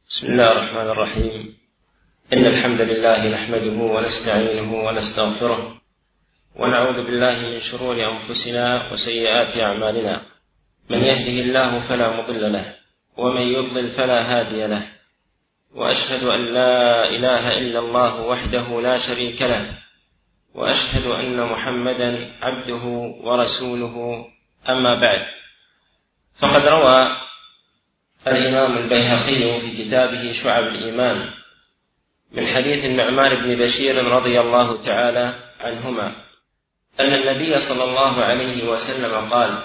بسم الله الرحمن الرحيم. إن الحمد لله نحمده ونستعينه ونستغفره ونعوذ بالله من شرور أنفسنا وسيئات أعمالنا. من يهده الله فلا مضل له ومن يضلل فلا هادي له، وأشهد أن لا إله إلا الله وحده لا شريك له، وأشهد أن محمدا عبده ورسوله. أما بعد، فقد روى الإمام البيهقي في كتابه شعب الإيمان من حديث النعمان بن بشير رضي الله تعالى عنهما أن النبي صلى الله عليه وسلم قال: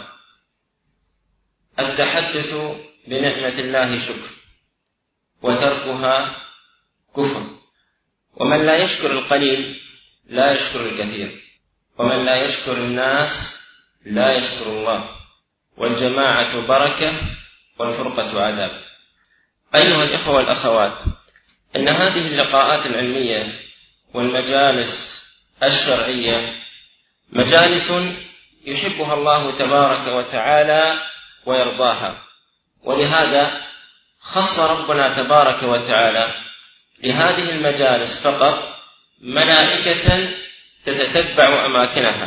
التحدث بنعمة الله شكر، وتركها كفر، ومن لا يشكر القليل لا يشكر الكثير، ومن لا يشكر الناس لا يشكر الله، والجماعة بركة والفرقة عذاب. أيها الإخوة والأخوات، إن هذه اللقاءات العلمية والمجالس الشرعية مجالس يحبها الله تبارك وتعالى ويرضاها، ولهذا خص ربنا تبارك وتعالى لهذه المجالس فقط ملائكة تتتبع أماكنها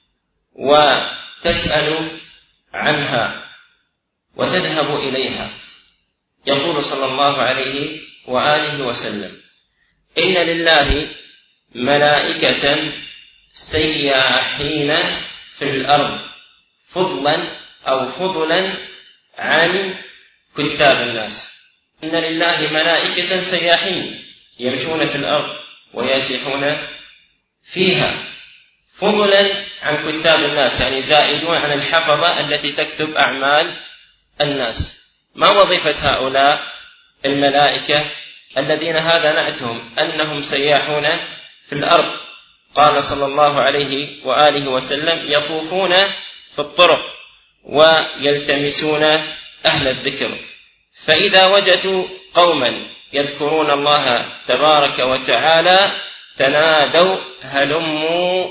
وتسأل عنها وتذهب إليها. يقول صلى الله عليه وآله وسلم: إن لله ملائكة سياحين في الأرض فضلا عن كتاب الناس. إن لله ملائكة سياحين يمشون في الأرض ويسيحون فيها فضلا عن كتاب الناس، يعني زائدون عن الحفظة التي تكتب أعمال الناس. ما وظيفة هؤلاء الملائكة الذين هذا نعتهم أنهم سياحون في الأرض؟ قال صلى الله عليه وآله وسلم: يطوفون في الطرق ويلتمسون أهل الذكر، فإذا وجدوا قوما يذكرون الله تبارك وتعالى تنادوا هلموا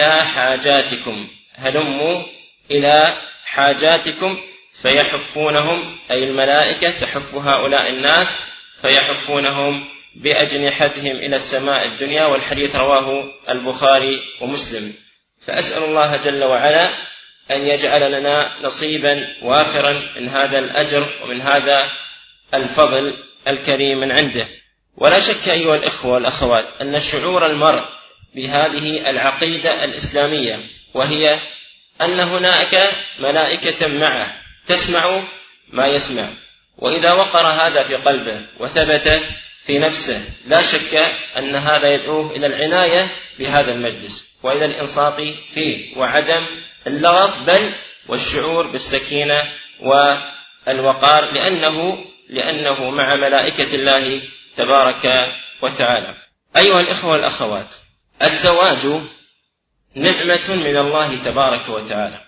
إلى حاجاتكم فيحفونهم، أي الملائكة تحف هؤلاء الناس فيحفونهم بأجنحتهم إلى السماء الدنيا. والحديث رواه البخاري ومسلم. فأسأل الله جل وعلا أن يجعل لنا نصيبا وافرا من هذا الأجر ومن هذا الفضل الكريم من عنده. ولا شك أيها الإخوة والأخوات أن شعور المرء بهذه العقيدة الإسلامية، وهي أن هناك ملائكة معه تسمع ما يسمع، وإذا وقر هذا في قلبه وثبت في نفسه لا شك أن هذا يدعوه إلى العناية بهذا المجلس وإلى الإنصات فيه وعدم اللغط، بل والشعور بالسكينة والوقار، لأنه مع ملائكة الله تبارك وتعالى. أيها الإخوة والأخوات، الزواج نعمة من الله تبارك وتعالى،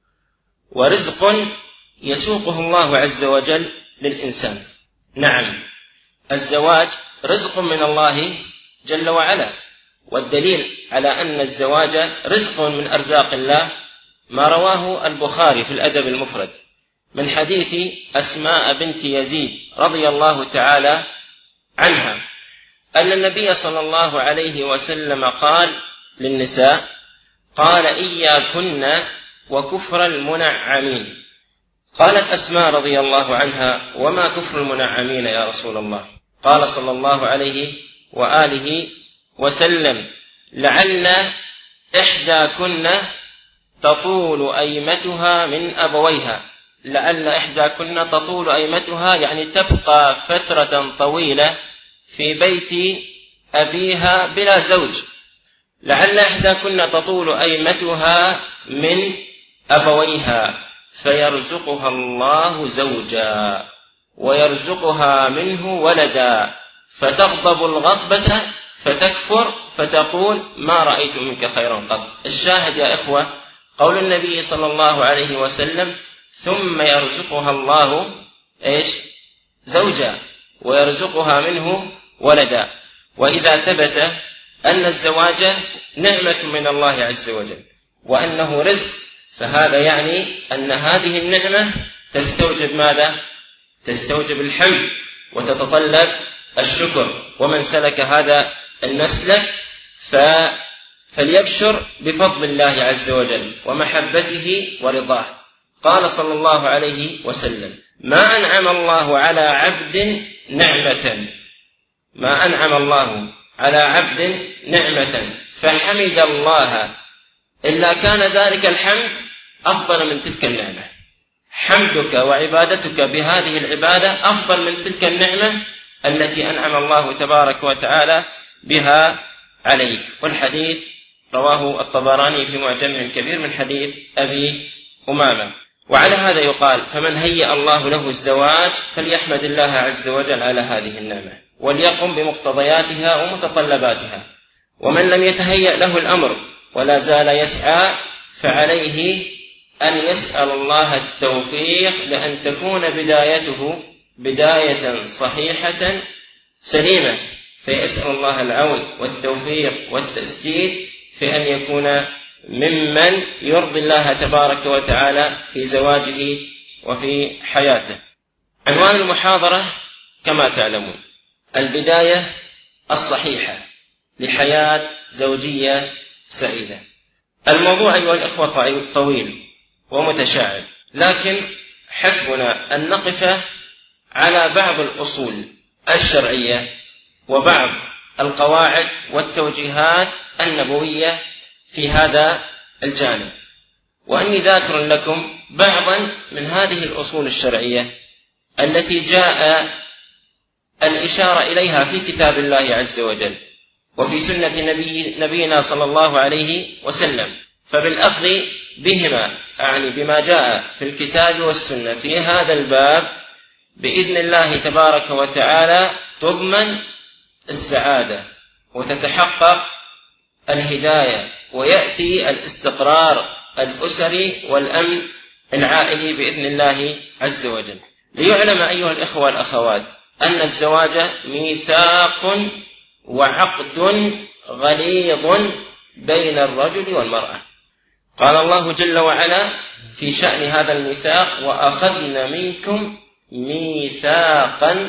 ورزق يسوقه الله عز وجل للإنسان. نعم، الزواج رزق من الله جل وعلا، والدليل على أن الزواج رزق من أرزاق الله ما رواه البخاري في الأدب المفرد من حديث أسماء بنت يزيد رضي الله تعالى عنها أن النبي صلى الله عليه وسلم قال للنساء: قال: إياكن وكفر المنعمين. قالت أسماء رضي الله عنها: وما كفر المنعمين يا رسول الله؟ قال صلى الله عليه وآله وسلم: لعل إحداكن تطول أيمتها من أبويها. لعل إحداكن تطول أيمتها يعني تبقى فترة طويلة في بيت أبيها بلا زوج. لعل إحداكن تطول أيمتها من أبويها فيرزقها الله زوجا ويرزقها منه ولدا، فتغضب الغضبة فتكفر فتقول: ما رأيت منك خيرا قط. الشاهد يا إخوة قول النبي صلى الله عليه وسلم: ثم يرزقها الله زوجا ويرزقها منه ولدا. وإذا ثبت أن الزواج نعمة من الله عز وجل وأنه رزق، فهذا يعني أن هذه النعمة تستوجب ماذا؟ تستوجب الحمد وتتطلب الشكر، ومن سلك هذا المسلك فليبشر بفضل الله عز وجل ومحبته ورضاه. قال صلى الله عليه وسلم: ما أنعم الله على عبد نعمة فحمد الله إلا كان ذلك الحمد أفضل من تلك النعمة. حمدك وعبادتك بهذه العبادة أفضل من تلك النعمة التي أنعم الله تبارك وتعالى بها عليك. والحديث رواه الطبراني في معجمه الكبير من حديث أبي أمامة. وعلى هذا يقال: فمن هيأ الله له الزواج فليحمد الله عز وجل على هذه النعمة وليقم بمقتضياتها ومتطلباتها، ومن لم يتهيأ له الأمر ولا زال يسعى فعليه أن يسأل الله التوفيق لأن تكون بدايته بداية صحيحة سليمة، فيسأل الله العون والتوفيق والتسديد في أن يكون ممن يرضي الله تبارك وتعالى في زواجه وفي حياته. عنوان المحاضرة كما تعلمون: البداية الصحيحة لحياة زوجية سعيدة. الموضوع أيها الإخوة طويل ومتشعب، لكن حسبنا أن نقف على بعض الأصول الشرعية وبعض القواعد والتوجيهات النبوية في هذا الجانب، وأني ذاكر لكم بعضا من هذه الأصول الشرعية التي جاء الإشارة إليها في كتاب الله عز وجل وفي سنة نبينا صلى الله عليه وسلم، فبالأخذ بهما أعني بما جاء في الكتاب والسنة في هذا الباب بإذن الله تبارك وتعالى تضمن السعادة وتتحقق الهداية ويأتي الاستقرار الأسري والأمن العائلي بإذن الله عز وجل. ليعلم أيها الإخوة والأخوات أن الزواج ميثاق وعقد غليظ بين الرجل والمرأة. قال الله جل وعلا في شأن هذا الميثاق: وأخذنا منكم ميثاقا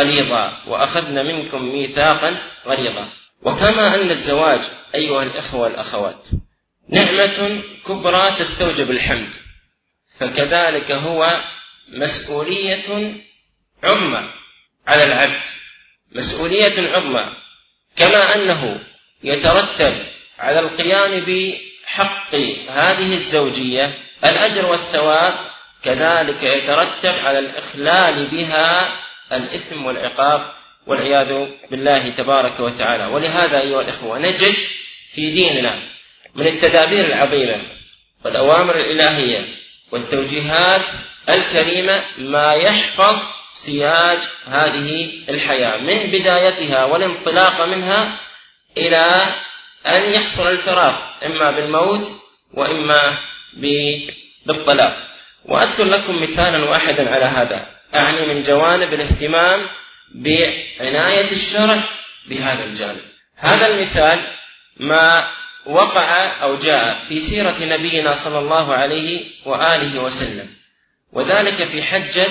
غليظا. وكما أن الزواج أيها الإخوة والأخوات نعمة كبرى تستوجب الحمد، فكذلك هو مسؤولية عظمى على العبد، مسؤولية عظمى. كما أنه يترتب على القيام بحق هذه الزوجية الأجر والثواب، كذلك يترتب على الإخلال بها الإثم والعقاب والعياذ بالله تبارك وتعالى. ولهذا أيها الإخوة نجد في ديننا من التدابير العظيمة والأوامر الإلهية والتوجيهات الكريمة ما يحفظ سياج هذه الحياة من بدايتها والانطلاق منها إلى أن يحصل الفراق إما بالموت وإما بالطلاق. وأذكر لكم مثالا واحدا على هذا، أعني من جوانب الاهتمام بعناية الشرع بهذا الجانب. هذا المثال ما وقع أو جاء في سيرة نبينا صلى الله عليه وآله وسلم، وذلك في حجة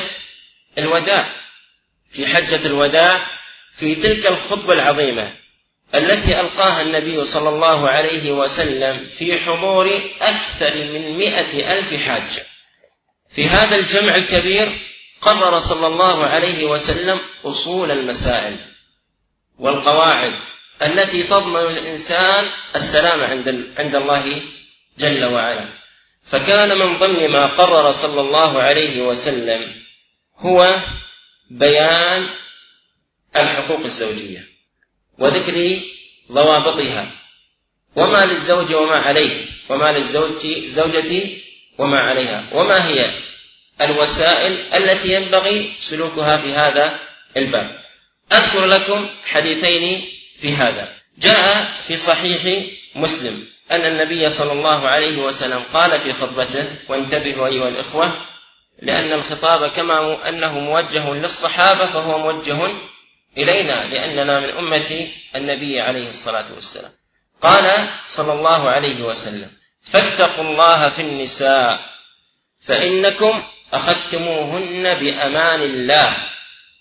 الوداع في تلك الخطبة العظيمة التي ألقاها النبي صلى الله عليه وسلم في حضور أكثر من 100,000 حاج. في هذا الجمع الكبير قرر صلى الله عليه وسلم أصول المسائل والقواعد التي تضمن الإنسان السلام عند الله جل وعلا. فكان من ضمن ما قرر صلى الله عليه وسلم هو بيان الحقوق الزوجية وذكر ضوابطها، وما للزوج وما عليه، وما للزوجة وما عليها، وما هي الوسائل التي ينبغي سلوكها في هذا الباب. أذكر لكم حديثين في هذا. جاء في صحيح مسلم أن النبي صلى الله عليه وسلم قال في خطبته، وانتبهوا أيها الإخوة لأن الخطاب كما أنه موجه للصحابة فهو موجه إلينا لأننا من أمة النبي عليه الصلاة والسلام. قال صلى الله عليه وسلم: فاتقوا الله في النساء فإنكم أخذتموهن بأمان الله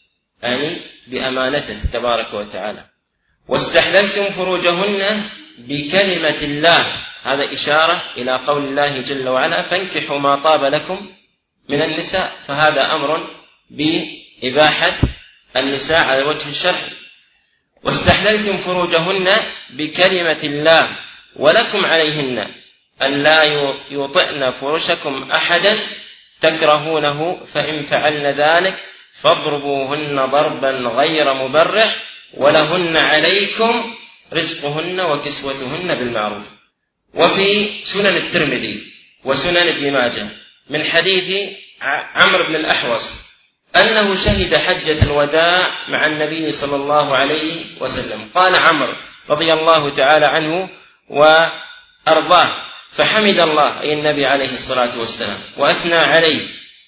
يعني بأمانته تبارك وتعالى. واستحللتم فروجهن بكلمة الله، هذا إشارة إلى قول الله جل وعلا فانكحوا ما طاب لكم من النساء، فهذا أمر بإباحة النساء على وجه الشرع. واستحللتم فروجهن بكلمة الله ولكم عليهن أن لا يطئن فرشكم أحدا تكرهونه، فإن فعلن ذلك فاضربوهن ضربا غير مبرح ولهن عليكم رزقهن وكسوتهن بالمعروف. وفي سنن الترمذي وسنن ابن ماجه من حديث عمرو بن الأحوص أنه شهد حجة الوداع مع النبي صلى الله عليه وسلم. قال عمرو رضي الله تعالى عنه وأرضاه فحمد الله أي النبي عليه الصلاة والسلام وأثنى عليه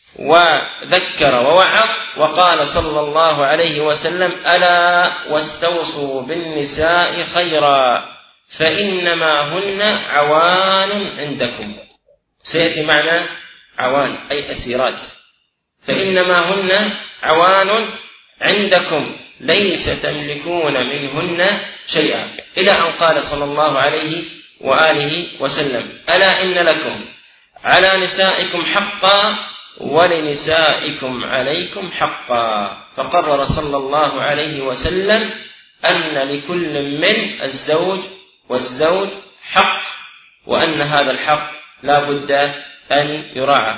وذكر ووعظ، وقال صلى الله عليه وسلم ألا واستوصوا بالنساء خيرا فإنما هن عوان عندكم. سيأتي معنى عوان أي أسيرات، فإنما هن عوان عندكم ليس تملكون منهن شيئا، إلى أن قال صلى الله عليه وآله وسلم ألا إن لكم على نسائكم حقا ولنسائكم عليكم حقا. فقرر صلى الله عليه وسلم أن لكل من الزوج والزوج حق، وأن هذا الحق لا بد أن يراعى.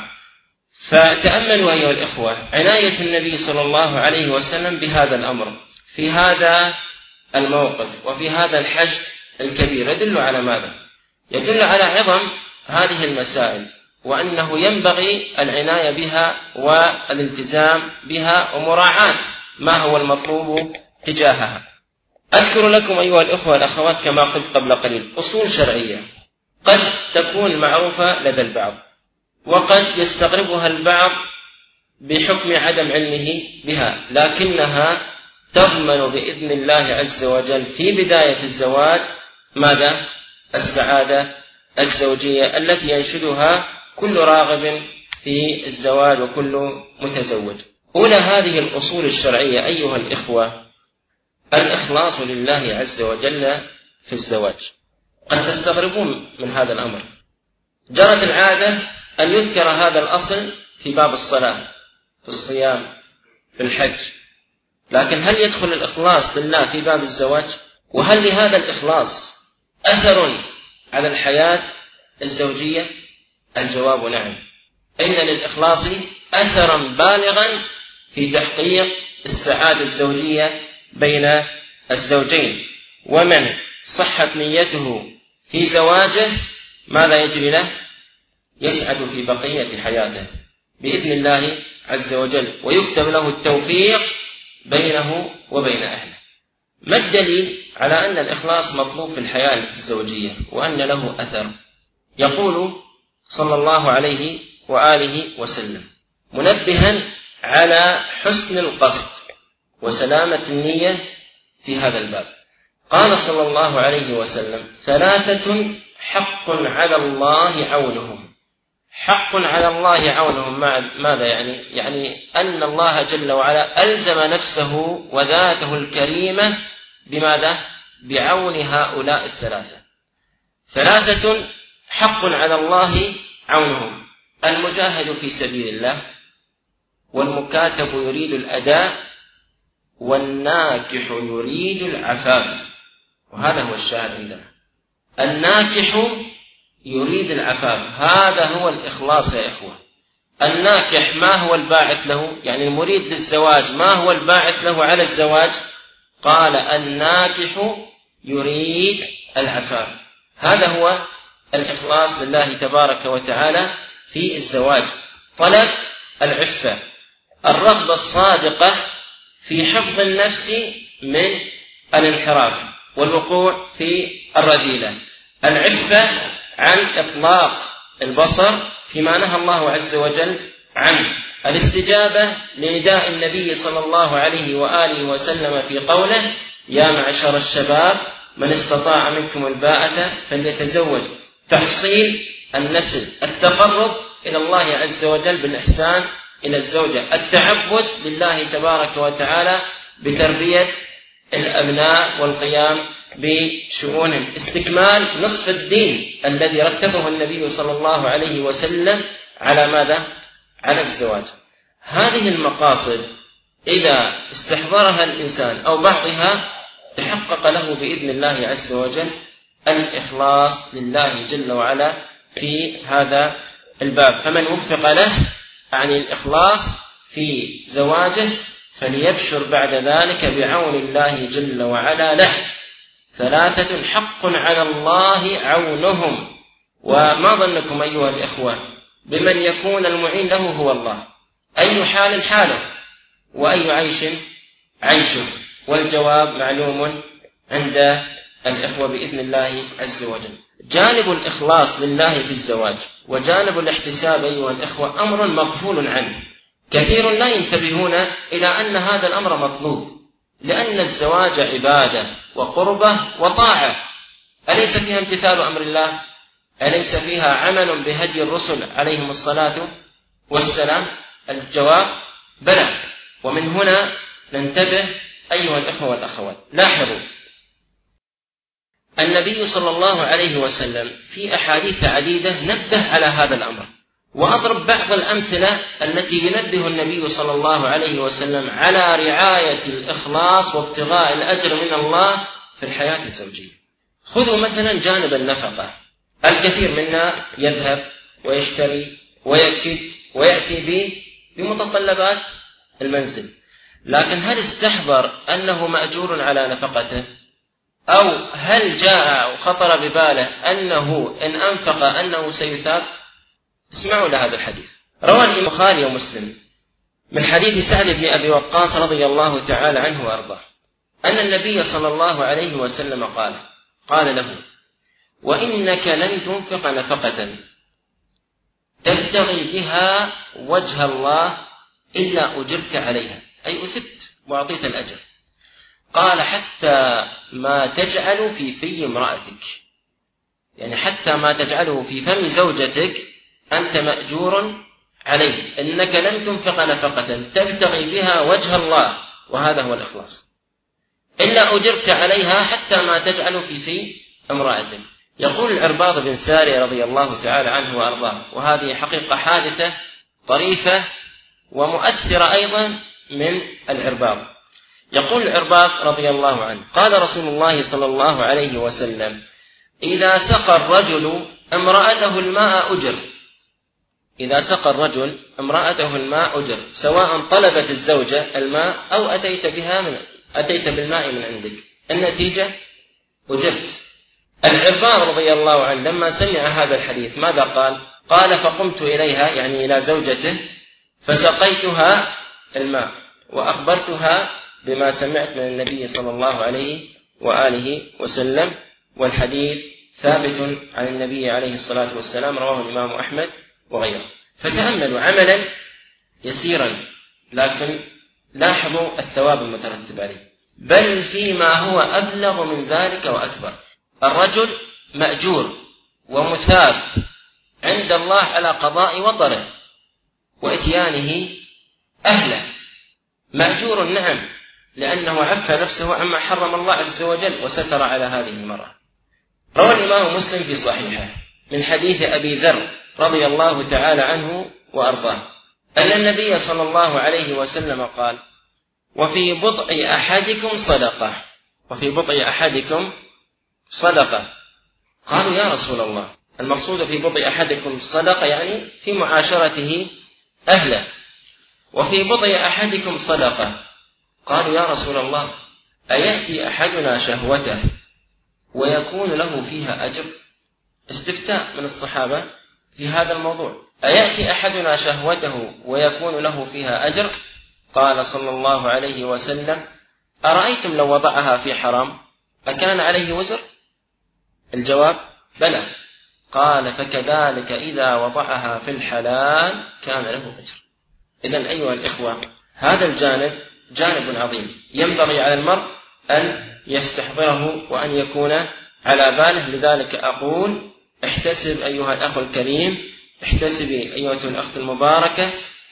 فتأملوا أيها الإخوة عناية النبي صلى الله عليه وسلم بهذا الأمر في هذا الموقف وفي هذا الحشد الكبير. يدل على ماذا؟ يدل على عظم هذه المسائل، وأنه ينبغي العناية بها والالتزام بها ومراعاة ما هو المطلوب تجاهها. أذكر لكم أيها الإخوة والأخوات كما قلت قبل قليل أصول شرعية قد تكون معروفة لدى البعض، وقد يستغربها البعض بحكم عدم علمه بها، لكنها تضمن بإذن الله عز وجل في بداية الزواج ماذا؟ السعادة الزوجية التي ينشدها كل راغب في الزواج وكل متزوج. أولى هذه الأصول الشرعية أيها الإخوة الإخلاص لله عز وجل في الزواج. قد تستغربون من هذا الأمر. جرت العادة أن يذكر هذا الأصل في باب الصلاة، في الصيام، في الحج، لكن هل يدخل الإخلاص لله في باب الزواج؟ وهل لهذا الإخلاص أثر على الحياة الزوجية؟ الجواب نعم، إن للإخلاص أثرا بالغا في تحقيق السعادة الزوجية بين الزوجين. ومن صحت نيته في زواجه ماذا يجري له؟ يسعد في بقية حياته بإذن الله عز وجل، ويكتب له التوفيق بينه وبين أهله. ما الدليل على أن الإخلاص مطلوب في الحياة الزوجية وأن له أثر؟ يقول صلى الله عليه وآله وسلم منبها على حسن القصد وسلامة النية في هذا الباب، قال صلى الله عليه وسلم ثلاثة حق على الله عونهم. حق على الله عونهم ماذا يعني؟ يعني أن الله جل وعلا ألزم نفسه وذاته الكريمة بماذا؟ بعون هؤلاء الثلاثة. ثلاثة حق على الله عونهم: المجاهد في سبيل الله، والمكاتب يريد الأداء، والناكح يريد العفاف. وهذا هو الشاهد عندنا، الناكح يريد العفاف، هذا هو الإخلاص يا إخوة. الناكح ما هو الباعث له؟ يعني المريد للزواج ما هو الباعث له على الزواج؟ قال الناكح يريد العفاف. هذا هو الإخلاص لله تبارك وتعالى في الزواج، طلب العفة، الرغبة الصادقة في حفظ النفس من الانحراف والوقوع في الرذيلة، العفة عن إطلاق البصر فيما نهى الله عز وجل عنه، الاستجابة لنداء النبي صلى الله عليه وآله وسلم في قوله يا معشر الشباب من استطاع منكم الباءة فليتزوج، تحصيل النسل، التقرب إلى الله عز وجل بالإحسان إلى الزوجة التعبد لله تبارك وتعالى بتربية الأبناء والقيام بشؤونهم، استكمال نصف الدين الذي رتبه النبي صلى الله عليه وسلم على ماذا؟ على الزواج. هذه المقاصد إذا استحضرها الإنسان أو بعضها تحقق له بإذن الله عز وجل الإخلاص لله جل وعلا في هذا الباب. فمن وفق له عن الإخلاص في زواجه فليبشر بعد ذلك بعون الله جل وعلا له. 3 حق على الله عونهم. وما ظنكم أيها الإخوة بمن يكون المعين له هو الله؟ أي حال حاله وأي عيش عيشه، والجواب معلوم عند الإخوة بإذن الله عز وجل. جانب الإخلاص لله في الزواج وجانب الاحتساب أيها الإخوة أمر مغفول عنه. كثير لا ينتبهون إلى أن هذا الأمر مطلوب، لأن الزواج عبادة وقربة وطاعة، أليس فيها امتثال أمر الله؟ أليس فيها عمل بهدي الرسل عليهم الصلاة والسلام؟ الجواب بلى. ومن هنا ننتبه أيها الإخوة والأخوات. لاحظوا النبي صلى الله عليه وسلم في أحاديث عديدة نبه على هذا الأمر، وأضرب بعض الأمثلة التي ينبه النبي صلى الله عليه وسلم على رعاية الإخلاص وابتغاء الأجر من الله في الحياة الزوجية. خذوا مثلا جانب النفقة. الكثير منا يذهب ويشتري ويكد ويأتي بمتطلبات المنزل، لكن هل استحضر أنه مأجور على نفقته؟ أو هل جاء وخطر بباله أنه إن أنفق أنه سيثاب؟ اسمعوا لهذا الحديث. روى البخاري ومسلم من حديث سعد بن أبي وقاص رضي الله تعالى عنه وأرضاه أن النبي صلى الله عليه وسلم قال له: وإنك لن تنفق نفقة تبتغي بها وجه الله إلا أجرت عليها، أي أثبت وأعطيت الأجر. قال: حتى ما تجعل في امرأتك، يعني حتى ما تجعله في فم زوجتك أنت مأجور عليه، إنك لن تنفق نفقة تبتغي بها وجه الله، وهذا هو الإخلاص، إلا أجرت عليها حتى ما تجعل في امرأتك. يقول العرباض بن ساري رضي الله تعالى عنه وأرضاه، وهذه حقيقة حادثة طريفة ومؤثرة أيضا من العرباض. يقول العرباض رضي الله عنه: قال رسول الله صلى الله عليه وسلم: إذا سقى الرجل امرأته الماء أجر. إذا سقى الرجل امرأته الماء أجر، سواء طلبت الزوجة الماء أو أتيت بالماء من عندك، النتيجة أجرت. العرباض رضي الله عنه لما سمع هذا الحديث ماذا قال؟ قال: فقمت إليها، يعني إلى زوجته، فسقيتها الماء وأخبرتها بما سمعت من النبي صلى الله عليه وآله وسلم، والحديث ثابت عن النبي عليه الصلاة والسلام، رواه الإمام أحمد وغيره. فتأملوا عملا يسيرا، لكن لاحظوا الثواب المترتب عليه، بل فيما هو أبلغ من ذلك وأكبر. الرجل مأجور ومثاب عند الله على قضاء وطره وإتيانه أهله، مأجور نعم، لأنه عفى نفسه عما حرم الله عز وجل وستر على هذه المرأة. روى الإمام مسلم في صحيحه من حديث أبي ذر رضي الله تعالى عنه وأرضاه أن النبي صلى الله عليه وسلم قال: وفي بضع أحدكم صدقة. وفي بضع أحدكم صدقة. قالوا: يا رسول الله، المقصود في بضع أحدكم صدقة يعني في معاشرته أهله، وفي بضع أحدكم صدقة. قالوا: يا رسول الله، أيأتي أحدنا شهوته ويكون له فيها أجر؟ استفتاء من الصحابة في هذا الموضوع، أيأتي أحدنا شهوته ويكون له فيها أجر؟ قال صلى الله عليه وسلم: أرأيتم لو وضعها في حرام أكان عليه وزر؟ الجواب: بلى. قال: فكذلك إذا وضعها في الحلال كان له أجر. إذن أيها الإخوة، هذا الجانب جانب عظيم ينبغي على المرء أن يستحضره وأن يكون على باله. لذلك أقول: احتسب أيها الأخ الكريم، احتسبي أيها الأخت المباركة،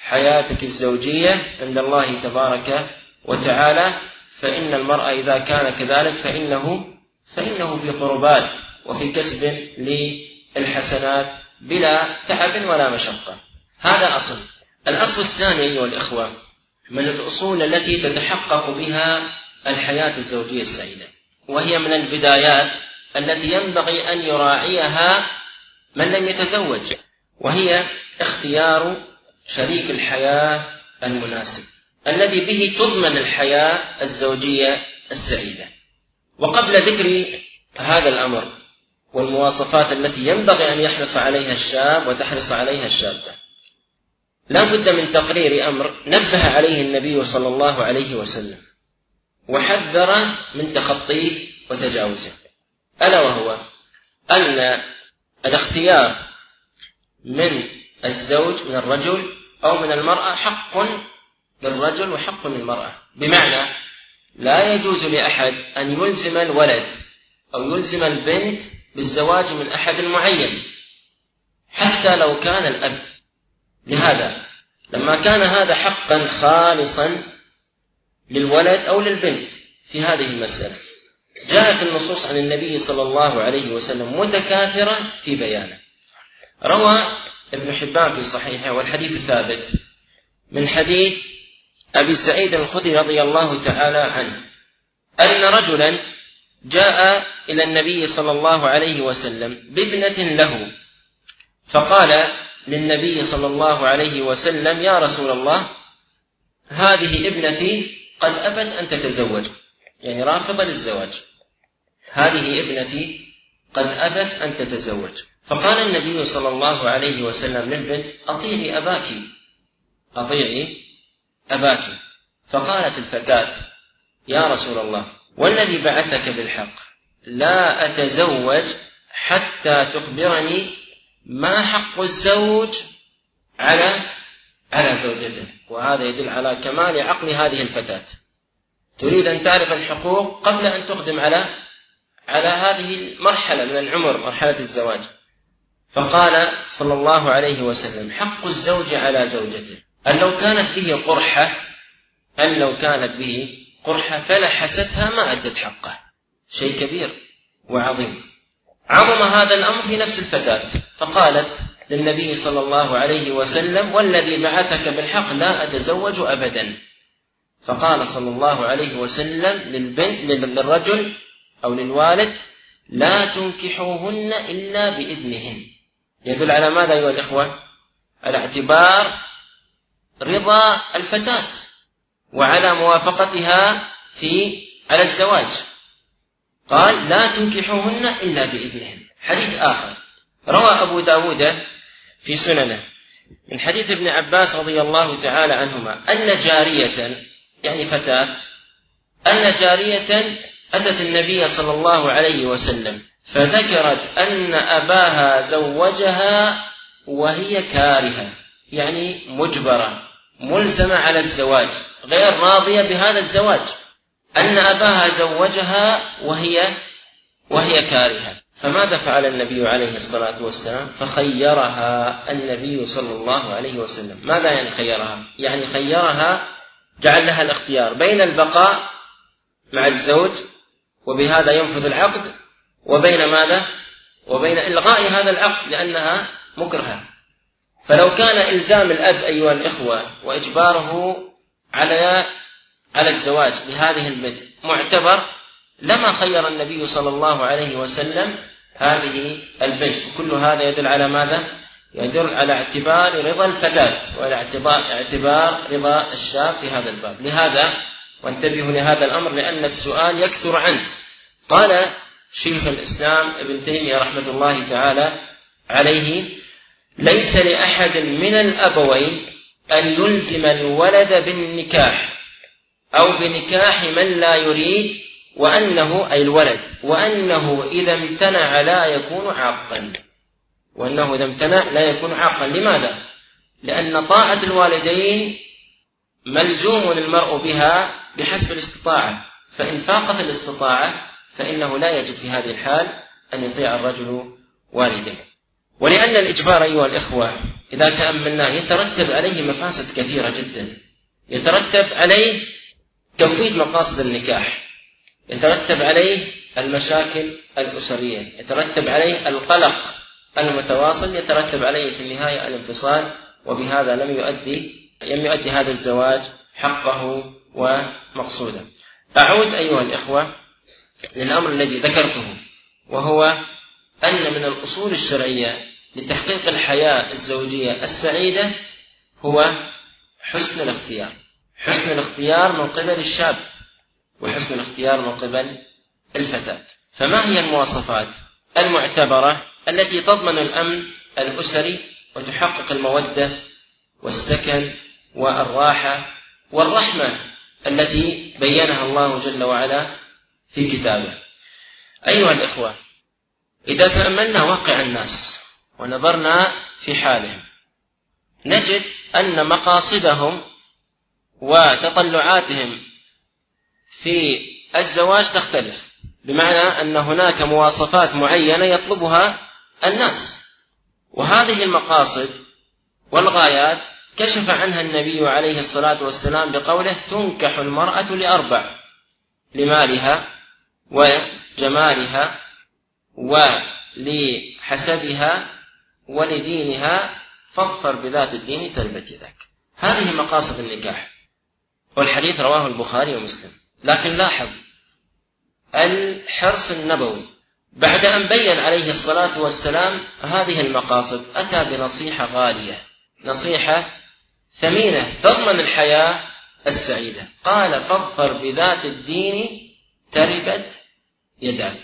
حياتك الزوجية عند الله تبارك وتعالى، فإن المرء إذا كان كذلك فإنه في قربات وفي كسب للحسنات بلا تعب ولا مشقة. هذا أصل. الأصل الثاني أيها الإخوة من الأصول التي تتحقق بها الحياة الزوجية السعيدة، وهي من البدايات التي ينبغي أن يراعيها من لم يتزوج، وهي اختيار شريك الحياة المناسب الذي به تضمن الحياة الزوجية السعيدة. وقبل ذكر هذا الأمر والمواصفات التي ينبغي أن يحرص عليها الشاب وتحرص عليها الشابة، لا بد من تقرير أمر نبه عليه النبي صلى الله عليه وسلم وحذر من تخطيه وتجاوزه، ألا وهو أن الاختيار من الزوج من الرجل أو من المرأة حق للرجل وحق للمرأة، بمعنى لا يجوز لأحد أن يلزم الولد أو يلزم البنت بالزواج من أحد معين حتى لو كان الأب. لهذا لما كان هذا حقا خالصا للولد أو للبنت في هذه المسألة، جاءت النصوص عن النبي صلى الله عليه وسلم متكاثرة في بيانه. روى ابن حبان في صحيحه والحديث ثابت من حديث أبي سعيد الخدري رضي الله تعالى عنه أن رجلا جاء إلى النبي صلى الله عليه وسلم بابنة له، فقال للنبي صلى الله عليه وسلم: يا رسول الله، هذه ابنتي قد أبت أن تتزوج، يعني رافضة للزواج، هذه ابنتي قد أبت أن تتزوج. فقال النبي صلى الله عليه وسلم للبنت: أطيعي أباك. فقالت الفتاة: يا رسول الله، والذي بعثك بالحق لا أتزوج حتى تخبرني ما حق الزوج على زوجته. وهذا يدل على كمال عقل هذه الفتاة، تريد أن تعرف الحقوق قبل أن تقدم على هذه المرحلة من العمر، مرحلة الزواج. فقال صلى الله عليه وسلم: حق الزوج على زوجته أن لو كانت به قرحة فلحستها ما أدت حقه. شيء كبير وعظيم. عظم هذا الأمر في نفس الفتاة، فقالت للنبي صلى الله عليه وسلم: والذي بعثك بالحق لا أتزوج أبدا. فقال صلى الله عليه وسلم للرجل أو للوالد: لا تنكحوهن إلا بإذنهن. يدل على ماذا أيها الإخوة؟ على اعتبار رضا الفتاة وعلى موافقتها على الزواج. قال: لا تنكحوهن إلا بإذنهن. حديث آخر روى أبو داود في سننه من حديث ابن عباس رضي الله تعالى عنهما أن جارية، يعني فتاة، أن جارية أتت النبي صلى الله عليه وسلم فذكرت أن أباها زوجها وهي كارهة، يعني مجبرة ملزمة على الزواج، غير راضية بهذا الزواج، أن أباها زوجها وهي كارهة. فماذا فعل النبي عليه الصلاة والسلام؟ فخيرها النبي صلى الله عليه وسلم. ماذا يعني خيرها؟ يعني خيرها، جعل لها الاختيار بين البقاء مع الزوج وبهذا ينفذ العقد، وبين ماذا؟ وبين إلغاء هذا العقد لأنها مكرهة. فلو كان إلزام الأب أيها الإخوة وإجباره على الزواج بهذه البنت معتبر، لما خير النبي صلى الله عليه وسلم هذه البنت. كل هذا يدل على ماذا؟ يدل على اعتبار رضا الفتاة وعلى اعتبار رضا الشاب في هذا الباب. لهذا وانتبهوا لهذا الأمر لأن السؤال يكثر عنه. قال شيخ الإسلام ابن تيمية رحمة الله تعالى عليه: ليس لأحد من الأبوين أن يلزم الولد بالنكاح أو بنكاح من لا يريد، وأنه أي الولد، وأنه إذا امتنع لا يكون عاقا. لماذا؟ لأن طاعة الوالدين ملزوم المرء بها بحسب الاستطاعة، فإن فاقت الاستطاعة فإنه لا يجب في هذه الحال أن يطيع الرجل والديه. ولأن الإجبار أيها الإخوة إذا تأملناه يترتب عليه مفاسد كثيرة جدا. يترتب عليه تفويض مقاصد النكاح، يترتب عليه المشاكل الأسرية، يترتب عليه القلق المتواصل، يترتب عليه في النهاية الانفصال، وبهذا لم يؤدي هذا الزواج حقه ومقصوده. أعود أيها الإخوة للأمر الذي ذكرته، وهو أن من الأصول الشرعية لتحقيق الحياة الزوجية السعيدة هو حسن الاختيار. حسن الاختيار من قبل الشاب، وحسن الاختيار من قبل الفتاة. فما هي المواصفات المعتبرة التي تضمن الأمن الأسري وتحقق المودة والسكن والراحة والرحمة التي بينها الله جل وعلا في كتابه؟ أيها الإخوة، إذا تأملنا واقع الناس ونظرنا في حالهم نجد أن مقاصدهم وتطلعاتهم في الزواج تختلف، بمعنى أن هناك مواصفات معينة يطلبها الناس، وهذه المقاصد والغايات كشف عنها النبي عليه الصلاة والسلام بقوله: تنكح المرأة لأربع: لمالها وجمالها ولحسبها ولدينها فاظفر بذات الدين تربت يدك. هذه مقاصد النكاح، والحديث رواه البخاري ومسلم. لكن لاحظ الحرص النبوي بعد أن بين عليه الصلاة والسلام هذه المقاصد أتى بنصيحة غالية، نصيحة ثمينة تضمن الحياة السعيدة. قال: فاظفر بذات الدين تربت يداك.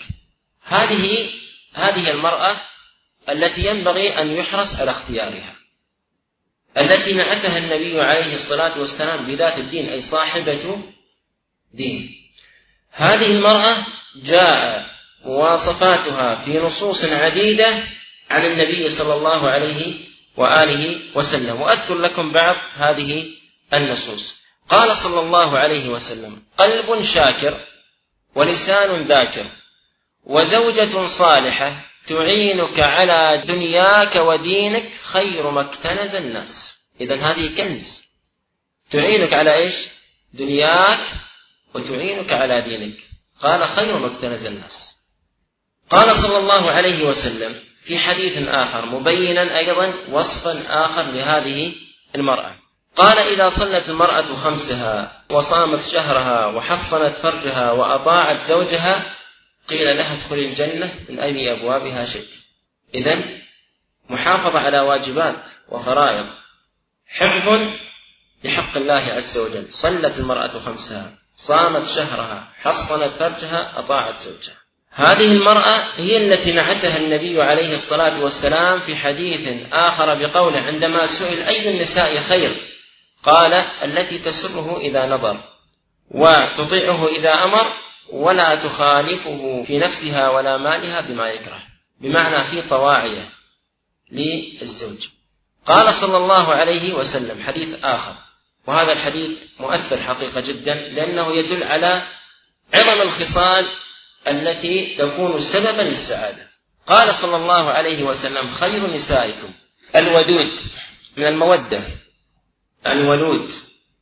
هذه المرأة التي ينبغي أن يحرص على اختيارها، التي نعتها النبي عليه الصلاة والسلام بذات الدين، أي صاحبة دين. هذه المرأة جاء مواصفاتها في نصوص عديدة عن النبي صلى الله عليه وآله وسلم، وأذكر لكم بعض هذه النصوص. قال صلى الله عليه وسلم: قلب شاكر ولسان ذاكر وزوجة صالحة تعينك على دنياك ودينك خير ما اكتنز الناس. إذن هذه كنز تعينك على إيش؟ دنياك وتعينك على دينك. قال: خير ما اكتنز الناس. قال صلى الله عليه وسلم في حديث آخر مبينا أيضا وصفا آخر لهذه المرأة، قال: إذا صلت المرأة خمسها وصامت شهرها وحصنت فرجها وأطاعت زوجها قيل لها ادخلي الجنة من أي أبوابها شئت. إذن محافظة على واجبات وفرائض، حفظ لحق الله عز وجل. صلت المرأة خمسها، صامت شهرها، حصنت فرجها، أطاعت زوجها. هذه المرأة هي التي نعتها النبي عليه الصلاة والسلام في حديث آخر بقوله عندما سئل: أي النساء خير؟ قال: التي تسره إذا نظر وتطيعه إذا أمر ولا تخالفه في نفسها ولا مالها بما يكره، بمعنى في طواعية للزوج. قال صلى الله عليه وسلم حديث آخر، وهذا الحديث مؤثر حقيقة جدا، لأنه يدل على عظم الخصال التي تكون سببا للسعادة. قال صلى الله عليه وسلم: خير نسائكم الودود، من المودة، الولود،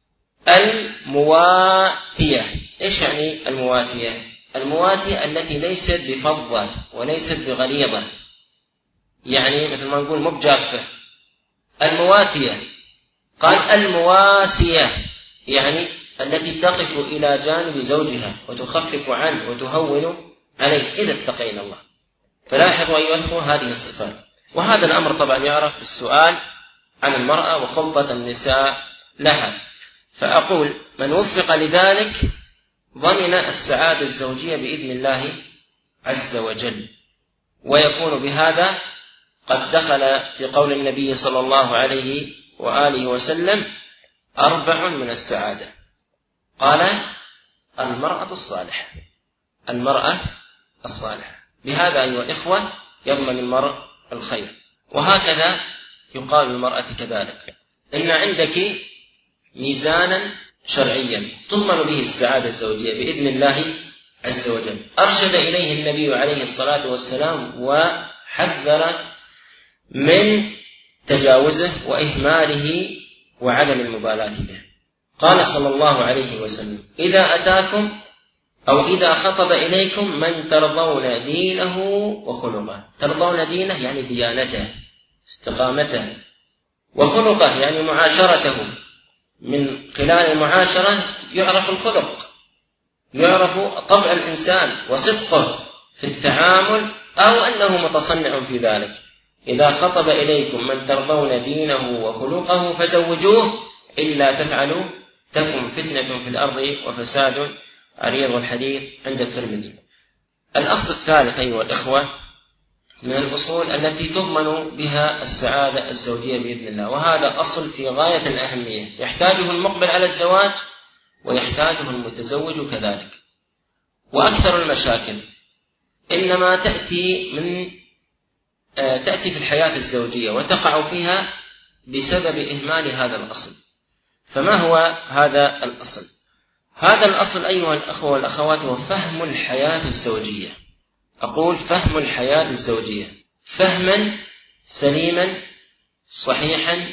المواتية. إيش يعني المواتية؟ المواتية التي ليست بفظة وليست بغليظة، يعني مثل ما نقول مو بجافة. المواتية. قال: المواسية، يعني التي تقف إلى جانب زوجها وتخفف عنه وتهون عليه إذا اتقينا الله. فلاحظوا أيها الأخوة هذه الصفات. وهذا الأمر طبعا يعرف بالسؤال عن المرأة وخلطة النساء لها. فأقول من وفق لذلك ضمن السعادة الزوجية بإذن الله عز وجل، ويكون بهذا قد دخل في قول النبي صلى الله عليه وآله وسلم: 4 من السعادة. قال: المرأة الصالحة. المرأة الصالحة. بهذا أيها الإخوة يضمن المرء الخير. وهكذا يقال للمرأة كذلك: إن عندك ميزانا شرعيا تضمن به السعادة الزوجية بإذن الله عز وجل. أرشد إليه النبي عليه الصلاة والسلام وحذر من تجاوزه وإهماله وعدم المبالاة به. قال صلى الله عليه وسلم: إذا أتاكم أو إذا خطب إليكم من ترضون دينه وخلقه. ترضون دينه يعني ديانته، استقامته، وخلقه يعني معاشرته. من خلال المعاشرة يعرف الخلق، يعرف طبع الإنسان وصدقه في التعامل أو أنه متصنع في ذلك. إذا خطب إليكم من ترضون دينه وخلقه فزوجوه إلا تفعلوا تكن فتنة في الأرض وفساد عريض. الحديث عند الترمذي. الأصل الثالث أيها الإخوة من الأصول التي تضمن بها السعادة الزوجية بإذن الله، وهذا أصل في غاية الأهمية يحتاجه المقبل على الزواج ويحتاجه المتزوج كذلك. وأكثر المشاكل إنما تأتي في الحياة الزوجية وتقع فيها بسبب إهمال هذا الأصل. فما هو هذا الأصل؟ هذا الأصل أيها الأخوة والأخوات هو فهم الحياة الزوجية. أقول فهم الحياة الزوجية فهما سليما صحيحا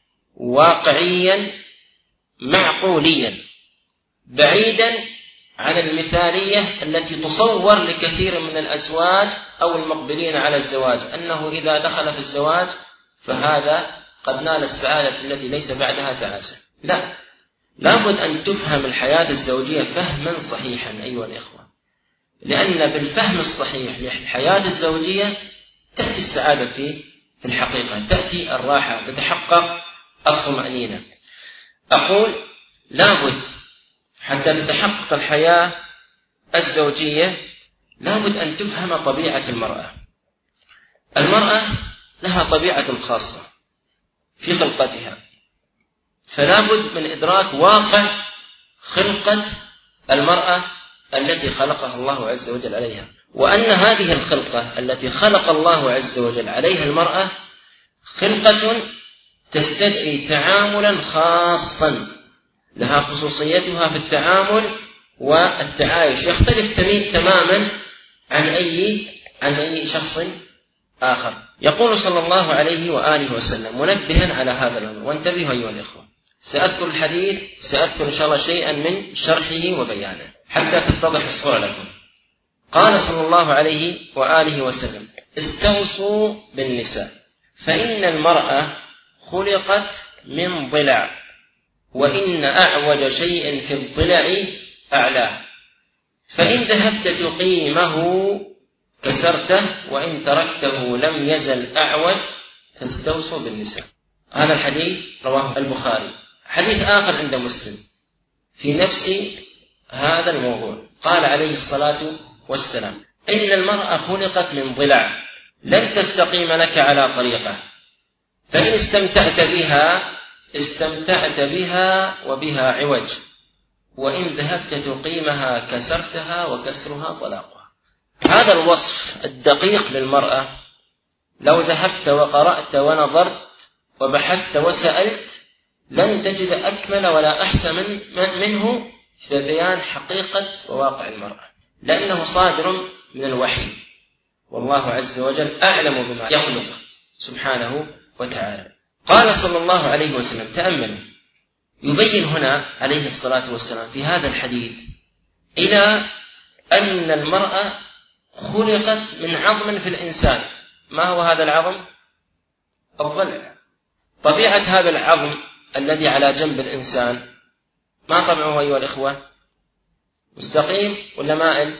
واقعيا معقوليا، بعيدا عن المثالية التي تصور لكثير من الأزواج أو المقبلين على الزواج أنه إذا دخل في الزواج فهذا قد نال السعادة التي ليس بعدها تعاسة. لا، لابد أن تفهم الحياة الزوجية فهما صحيحا أيها الإخوة، لأن بالفهم الصحيح للحياة الزوجية تأتي السعادة في الحقيقة، تأتي الراحة، تتحقق الطمأنينة. أقول لابد حتى تتحقق الحياة الزوجية لابد أن تفهم طبيعة المرأة. المرأة لها طبيعة خاصة في خلقتها، فلابد من إدراك واقع خلقة المرأة التي خلقها الله عز وجل عليها، وأن هذه الخلقة التي خلق الله عز وجل عليها المرأة خلقة تستدعي تعاملا خاصا، لها خصوصيتها في التعامل والتعايش، يختلف تماما عن أي شخص آخر. يقول صلى الله عليه وآله وسلم منبها على هذا الأمر، وانتبهوا أيها الإخوة، سأذكر الحديث، سأذكر إن شاء الله شيئا من شرحه وبيانه حتى تتضح الصورة لكم. قال صلى الله عليه وآله وسلم: استوصوا بالنساء فإن المرأة خلقت من ضلع، وإن أعوج شيء في الضلع أعلاه، فإن ذهبت تقيمه كسرته، وإن تركته لم يزل أعوج، فاستوصوا بالنساء. هذا الحديث رواه البخاري. حديث آخر عند مسلم في نفس هذا الموضوع قال عليه الصلاة والسلام: إن المرأة خلقت من ضلع لن تستقيم لك على طريقة، فإن استمتعت بها وبها عوج، وإن ذهبت تقيمها كسرتها وكسرها طلاقها. هذا الوصف الدقيق للمرأة لو ذهبت وقرأت ونظرت وبحثت وسألت لن تجد أكمل ولا أحسن منه في بيان حقيقة وواقع المرأة، لأنه صادر من الوحي، والله عز وجل أعلم بما يخلق سبحانه وتعالى. قال صلى الله عليه وسلم، تأملوا، يبين هنا عليه الصلاة والسلام في هذا الحديث إلى أن المرأة خلقت من عظم في الإنسان. ما هو هذا العظم؟ الضلع. طبيعة هذا العظم الذي على جنب الإنسان ما طبعه أيها الإخوة؟ مستقيم ولا مائل؟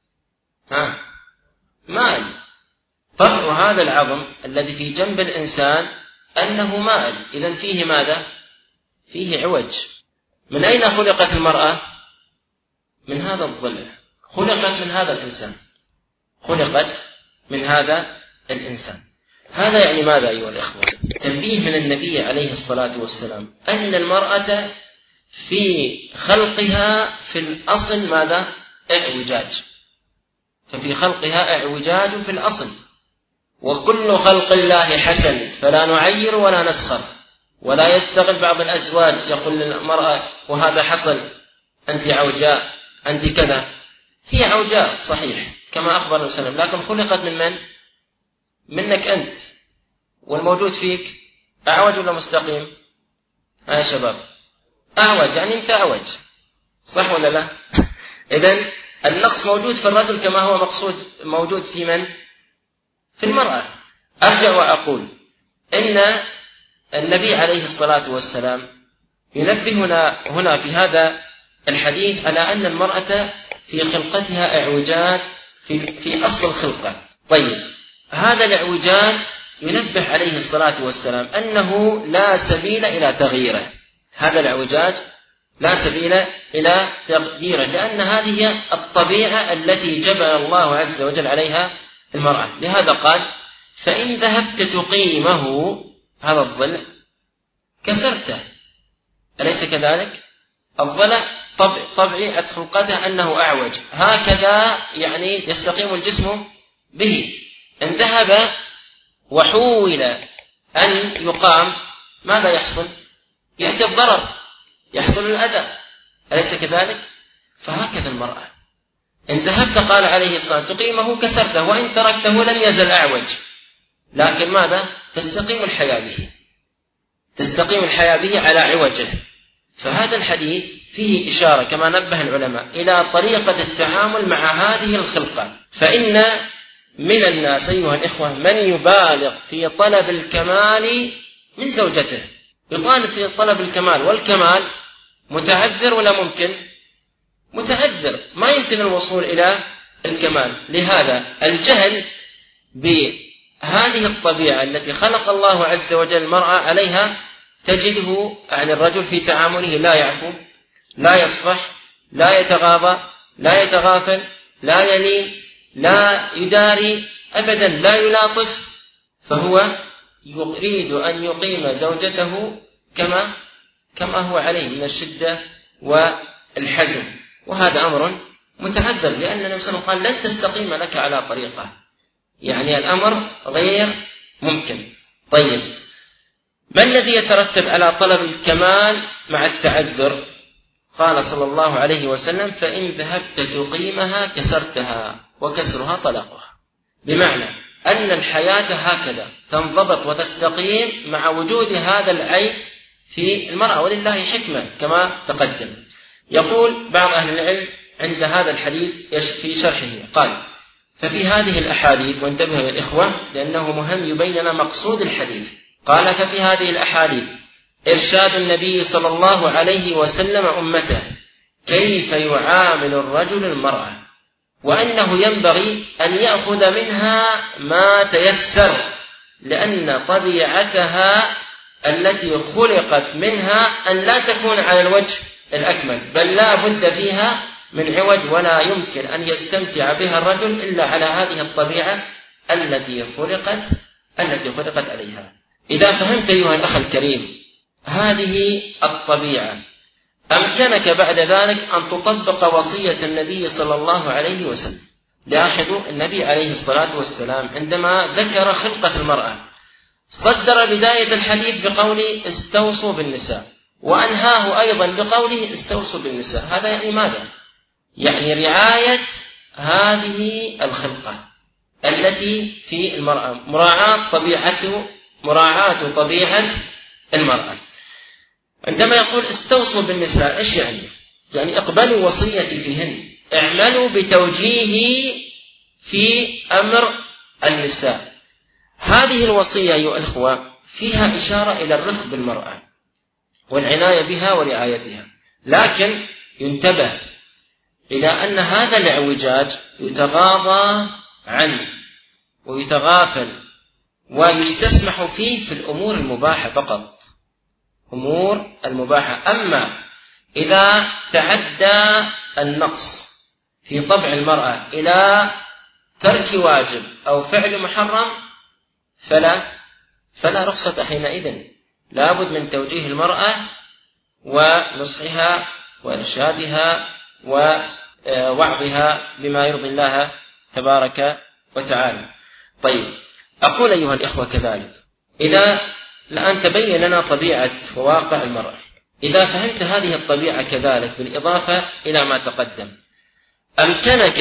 مائل. طبع هذا العظم الذي في جنب الإنسان أنه مائل، إذن فيه ماذا؟ فيه عوج. من أين خلقت المرأة؟ من هذا الضلع، خلقت من هذا الإنسان، خلقت من هذا الإنسان. هذا يعني ماذا أيها الإخوة؟ تنبيه من النبي عليه الصلاة والسلام أن المرأة في خلقها في الأصل ماذا؟ اعوجاج. ففي خلقها اعوجاج في الأصل، وكل خلق الله حسن فلا نعير ولا نسخر، ولا يستغل بعض الأزواج يقول للمرأة وهذا حصل، أنت عوجاء، أنت كذا. هي عوجاء صحيح كما أخبر النبي، لكن خلقت من من؟ منك أنت، والموجود فيك أعوج ولا مستقيم؟ يا شباب أعوج، يعني أنت أعوج، صح ولا لا؟ إذن النقص موجود في الرجل كما هو موجود في من؟ في المرأة. أرجع وأقول إن النبي عليه الصلاة والسلام ينبهنا هنا في هذا الحديث على أن المرأة في خلقتها اعوجاج في أصل الخلقة. طيب، هذا الاعوجاج ينبه عليه الصلاة والسلام أنه لا سبيل إلى تغييره، هذا الاعوجاج لا سبيل إلى تغييره، لأن هذه الطبيعة التي جبل الله عز وجل عليها المرأة. لهذا قال: فإن ذهبت تقيمه، هذا الضلع كسرته، أليس كذلك؟ الضلع طبيعة خلقته أنه أعوج، هكذا يعني يستقيم الجسم به. إن ذهب وحول أن يقام ماذا يحصل؟ يأتي الضرر، يحصل الأذى، أليس كذلك؟ فهكذا المرأة، إن ذهبت قال عليه الصلاة والسلام تقيمه كسرته، وإن تركته لم يزل أعوج، لكن ماذا؟ تستقيم الحياة به، تستقيم الحياة به على عوجه. فهذا الحديث فيه إشارة كما نبه العلماء إلى طريقة التعامل مع هذه الخلقة. فإن من الناس أيها الإخوة من يبالغ في طلب الكمال من زوجته، يطالب في طلب الكمال، والكمال متعذر ولا ممكن؟ متعذر، ما يمكن الوصول إلى الكمال. لهذا الجهل بهذه الطبيعة التي خلق الله عز وجل المرأة عليها تجده عن الرجل في تعامله لا يعفو، لا يصفح، لا يتغاضى، لا يتغافل، لا يلين، لا يداري أبدا، لا يلاطف، فهو يريد أن يقيم زوجته كما هو عليه من الشدة والحزم، وهذا أمر متعذر، لأن النبي صلى الله عليه وسلم قال: لن تستقيم لك على طريقة، يعني الأمر غير ممكن. طيب، ما الذي يترتب على طلب الكمال مع التعذر؟ قال صلى الله عليه وسلم: فإن ذهبت تقيمها كسرتها، وكسرها طلاقها. بمعنى أن الحياة هكذا تنضبط وتستقيم مع وجود هذا العيب في المرأة، ولله حكمة كما تقدم. يقول بعض أهل العلم عند هذا الحديث في شرحه، قال: ففي هذه الأحاديث، وانتبهوا يا الإخوة لأنه مهم يبين لنا مقصود الحديث، قال: ففي هذه الأحاديث إرشاد النبي صلى الله عليه وسلم أمته كيف يعامل الرجل المرأة، وأنه ينبغي أن يأخذ منها ما تيسر، لأن طبيعتها التي خلقت منها أن لا تكون على الوجه الأكمل، بل لا بد فيها من عوج، ولا يمكن أن يستمتع بها الرجل إلا على هذه الطبيعة التي خلقت عليها. إذا فهمت أيها الأخ الكريم هذه الطبيعة، أمكنك بعد ذلك أن تطبق وصية النبي صلى الله عليه وسلم. لاحظوا النبي عليه الصلاة والسلام عندما ذكر خلقة المرأة صدر بداية الحديث بقوله: استوصوا بالنساء، وأنهاه أيضا بقوله: استوصوا بالنساء. هذا يعني ماذا؟ يعني رعاية هذه الخلقة التي في المرأة، مراعاة طبيعة المرأة. عندما يقول استوصوا بالنساء، إيش يعني؟ يعني اقبلوا وصيتي فيهن، اعملوا بتوجيهي في أمر النساء. هذه الوصية أيها الأخوة فيها إشارة إلى الرفق بالمرأة والعناية بها ورعايتها، لكن ينتبه إلى أن هذا الاعوجاج يتغاضى عنه ويتغافل ويستسمح فيه في الأمور المباحة فقط، أمور المباحة. أما إذا تعدى النقص في طبع المرأة إلى ترك واجب أو فعل محرم فلا رخصة حينئذ، لابد من توجيه المرأة ونصحها وإرشادها ووعظها بما يرضي الله تبارك وتعالى. طيب، أقول أيها الإخوة كذلك، إذا الآن تبين لنا طبيعة وواقع المرأة، إذا فهمت هذه الطبيعة كذلك بالإضافة إلى ما تقدم، أمكنك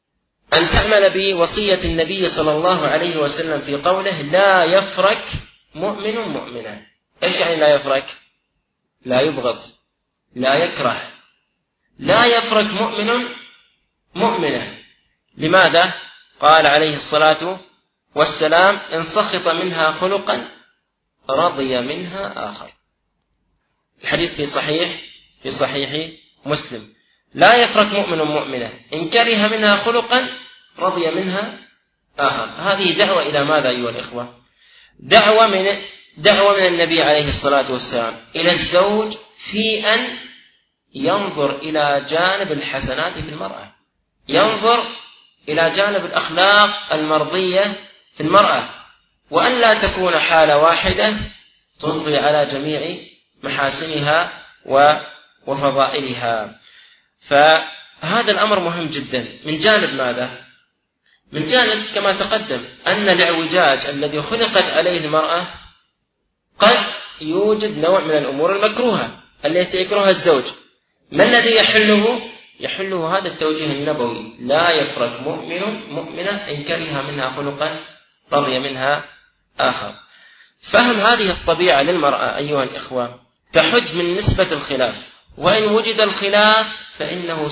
أن تعمل بوصية النبي صلى الله عليه وسلم في قوله: لا يفرك مؤمن مؤمنة. إيش يعني لا يفرق؟ لا يبغض، لا يكره، لا يفرق مؤمن مؤمنة. لماذا؟ قال عليه الصلاة والسلام: إن سخط منها خلقا رضي منها آخر. الحديث في صحيح مسلم: لا يفرق مؤمن مؤمنة، إن كره منها خلقا رضي منها آخر. هذه دعوة إلى ماذا أيها الإخوة؟ دعوة من النبي عليه الصلاة والسلام إلى الزوج في أن ينظر إلى جانب الحسنات في المرأة، ينظر إلى جانب الأخلاق المرضية في المرأة، وأن لا تكون حالة واحدة تطغي على جميع محاسنها وفضائلها. فهذا الأمر مهم جدا. من جانب ماذا؟ من جانب كما تقدم أن الاعوجاج الذي خلقت عليه المرأة قد يوجد نوع من الأمور المكروهة التي يكرهها الزوج. ما الذي يحله هذا التوجيه النبوي: لا يفرق مؤمن مؤمنة، إن كره منها خلقا رضي منها آخر. فهم هذه الطبيعة للمرأة أيها الإخوة تحد من نسبة الخلاف، وإن وجد الخلاف فإنه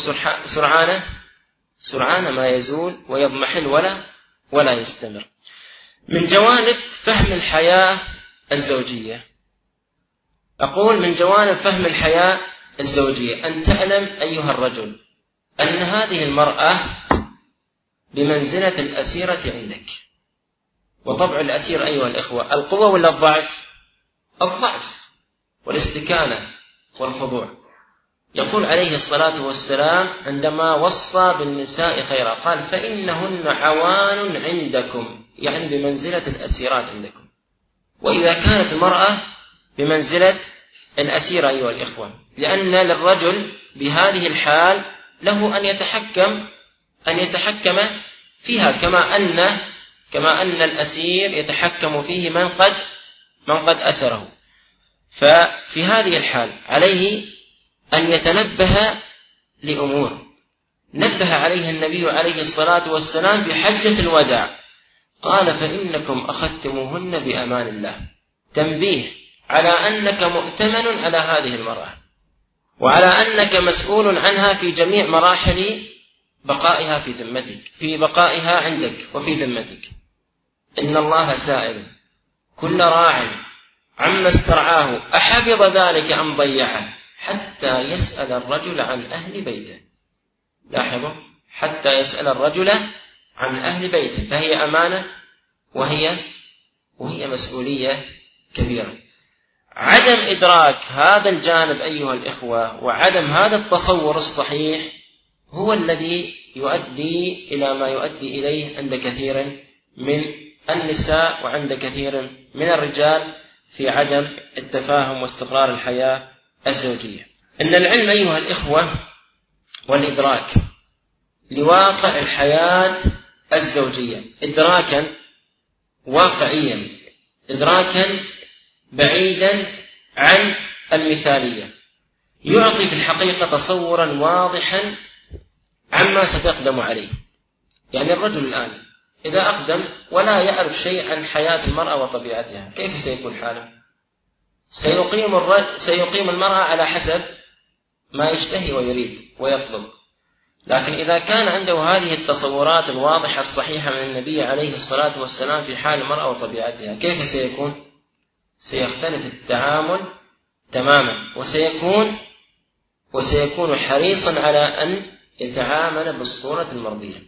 سرعان ما يزول ويضمحل ولا يستمر. من جوانب فهم الحياة الزوجية، أقول من جوانب فهم الحياة الزوجية أن تعلم أيها الرجل أن هذه المرأة بمنزلة الأسيرة عندك. وطبع الأسير أيها الإخوة القوة ولا الضعف؟ الضعف والاستكانة والخضوع. يقول عليه الصلاة والسلام عندما وصى بالنساء خيرا قال: فإنهن عوان عندكم، يعني بمنزلة الأسيرات عندكم. وإذا كانت المرأة بمنزلة الأسيرة أيها الإخوة، لأن للرجل بهذه الحال له أن يتحكم فيها، كما أن الأسير يتحكم فيه من قد أسره. ففي هذه الحال عليه أن يتنبه لأمور نبه عليها النبي عليه الصلاة والسلام في حجة الوداع. قال: فإنكم أخذتموهن بأمان الله. تنبيه على أنك مؤتمن على هذه المرأة، وعلى أنك مسؤول عنها في جميع مراحل بقائها في ذمتك، في بقائها عندك وفي ذمتك. إن الله سائل كل راع عما استرعاه أحفظ ذلك أم ضيعه، حتى يسأل الرجل عن أهل بيته. لاحظوا: حتى يسأل الرجل عن أهل بيته. فهي أمانة وهي مسؤولية كبيرة. عدم إدراك هذا الجانب أيها الإخوة وعدم هذا التصور الصحيح هو الذي يؤدي إلى ما يؤدي إليه عند كثير من النساء وعند كثير من الرجال في عدم التفاهم واستقرار الحياة الزوجية. إن العلم أيها الإخوة والإدراك لواقع الحياة الزوجية إدراكا واقعيا، إدراكا بعيدا عن المثالية، يعطي في الحقيقة تصورا واضحا عما ستقدم عليه. يعني الرجل الآن إذا أقدم ولا يعرف شيء عن حياة المرأة وطبيعتها، كيف سيكون حاله؟ سيقيم المرأة على حسب ما يشتهي ويريد ويطلب. لكن إذا كان عنده هذه التصورات الواضحة الصحيحة من النبي عليه الصلاة والسلام في حال المرأة وطبيعتها، كيف سيكون؟ سيختلف التعامل تماما، وسيكون حريصا على أن يتعامل بالصورة المرضية.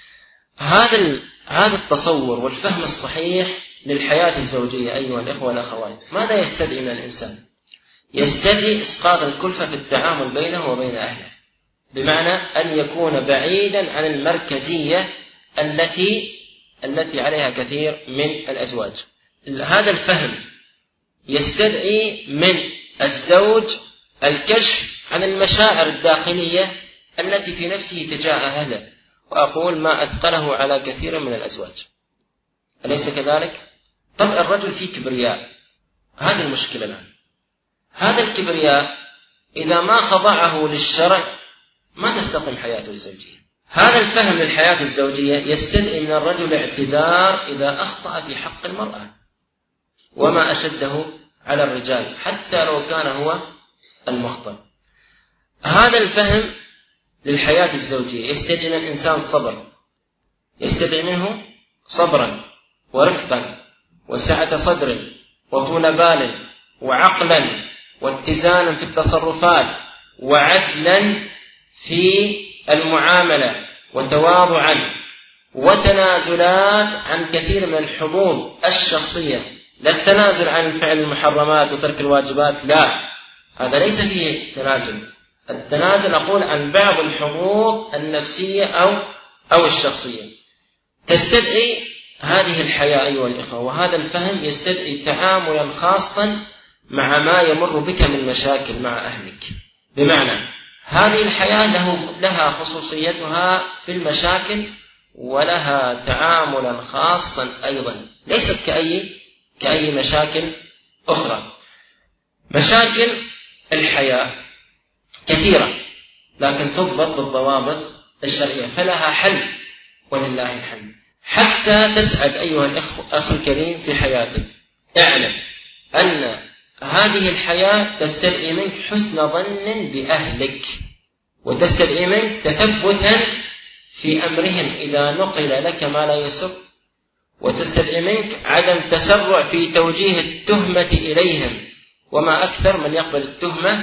هذا التصور والفهم الصحيح للحياة الزوجية أيها الإخوة والأخوات ماذا يستدعي من الإنسان؟ يستدعي إسقاط الكلفة في التعامل بينه وبين أهله، بمعنى أن يكون بعيدا عن المركزية التي عليها كثير من الأزواج. هذا الفهم يستدعي من الزوج الكشف عن المشاعر الداخلية التي في نفسه تجاه أهله، وأقول ما أثقله على كثير من الأزواج. أليس كذلك؟ طبع الرجل فيه كبرياء، هذه المشكلة الآن. هذا الكبرياء إذا ما خضعه للشرع ما تستقيم حياته الزوجية. هذا الفهم للحياة الزوجية يستدعي من الرجل اعتذار إذا أخطأ في حق المرأة، وما أشده على الرجال حتى لو كان هو المخطئ. هذا الفهم للحياة الزوجية يستدعي من الإنسان صبر، يستدعي منه صبرا ورفقا وسعة صدر وطول بال وعقلا واتزانا في التصرفات وعدلا في المعاملة وتواضعا وتنازلات عن كثير من الحظوظ الشخصية، لا التنازل عن فعل المحرمات وترك الواجبات، لا، هذا ليس فيه تنازل. التنازل أقول عن بعض الحظوظ النفسية أو الشخصية. تستدعي هذه الحياة أيها الإخوة، وهذا الفهم يستدعي تعاملا خاصا مع ما يمر بك من مشاكل مع أهلك. بمعنى هذه الحياة لها خصوصيتها في المشاكل ولها تعاملا خاصا أيضا، ليست كأي مشاكل أخرى. مشاكل الحياة كثيرة لكن تضبط بالضوابط الشرعية، فلها حل ولله الحمد. حتى تسعد أيها الأخ الكريم في حياتك، اعلم أن هذه الحياة تستدعي منك حسن ظن بأهلك، وتستدعي منك تثبتا في أمرهم إذا نقل لك ما لا يسر، وتستدعي منك عدم تسرع في توجيه التهمة إليهم، وما أكثر من يقبل التهمة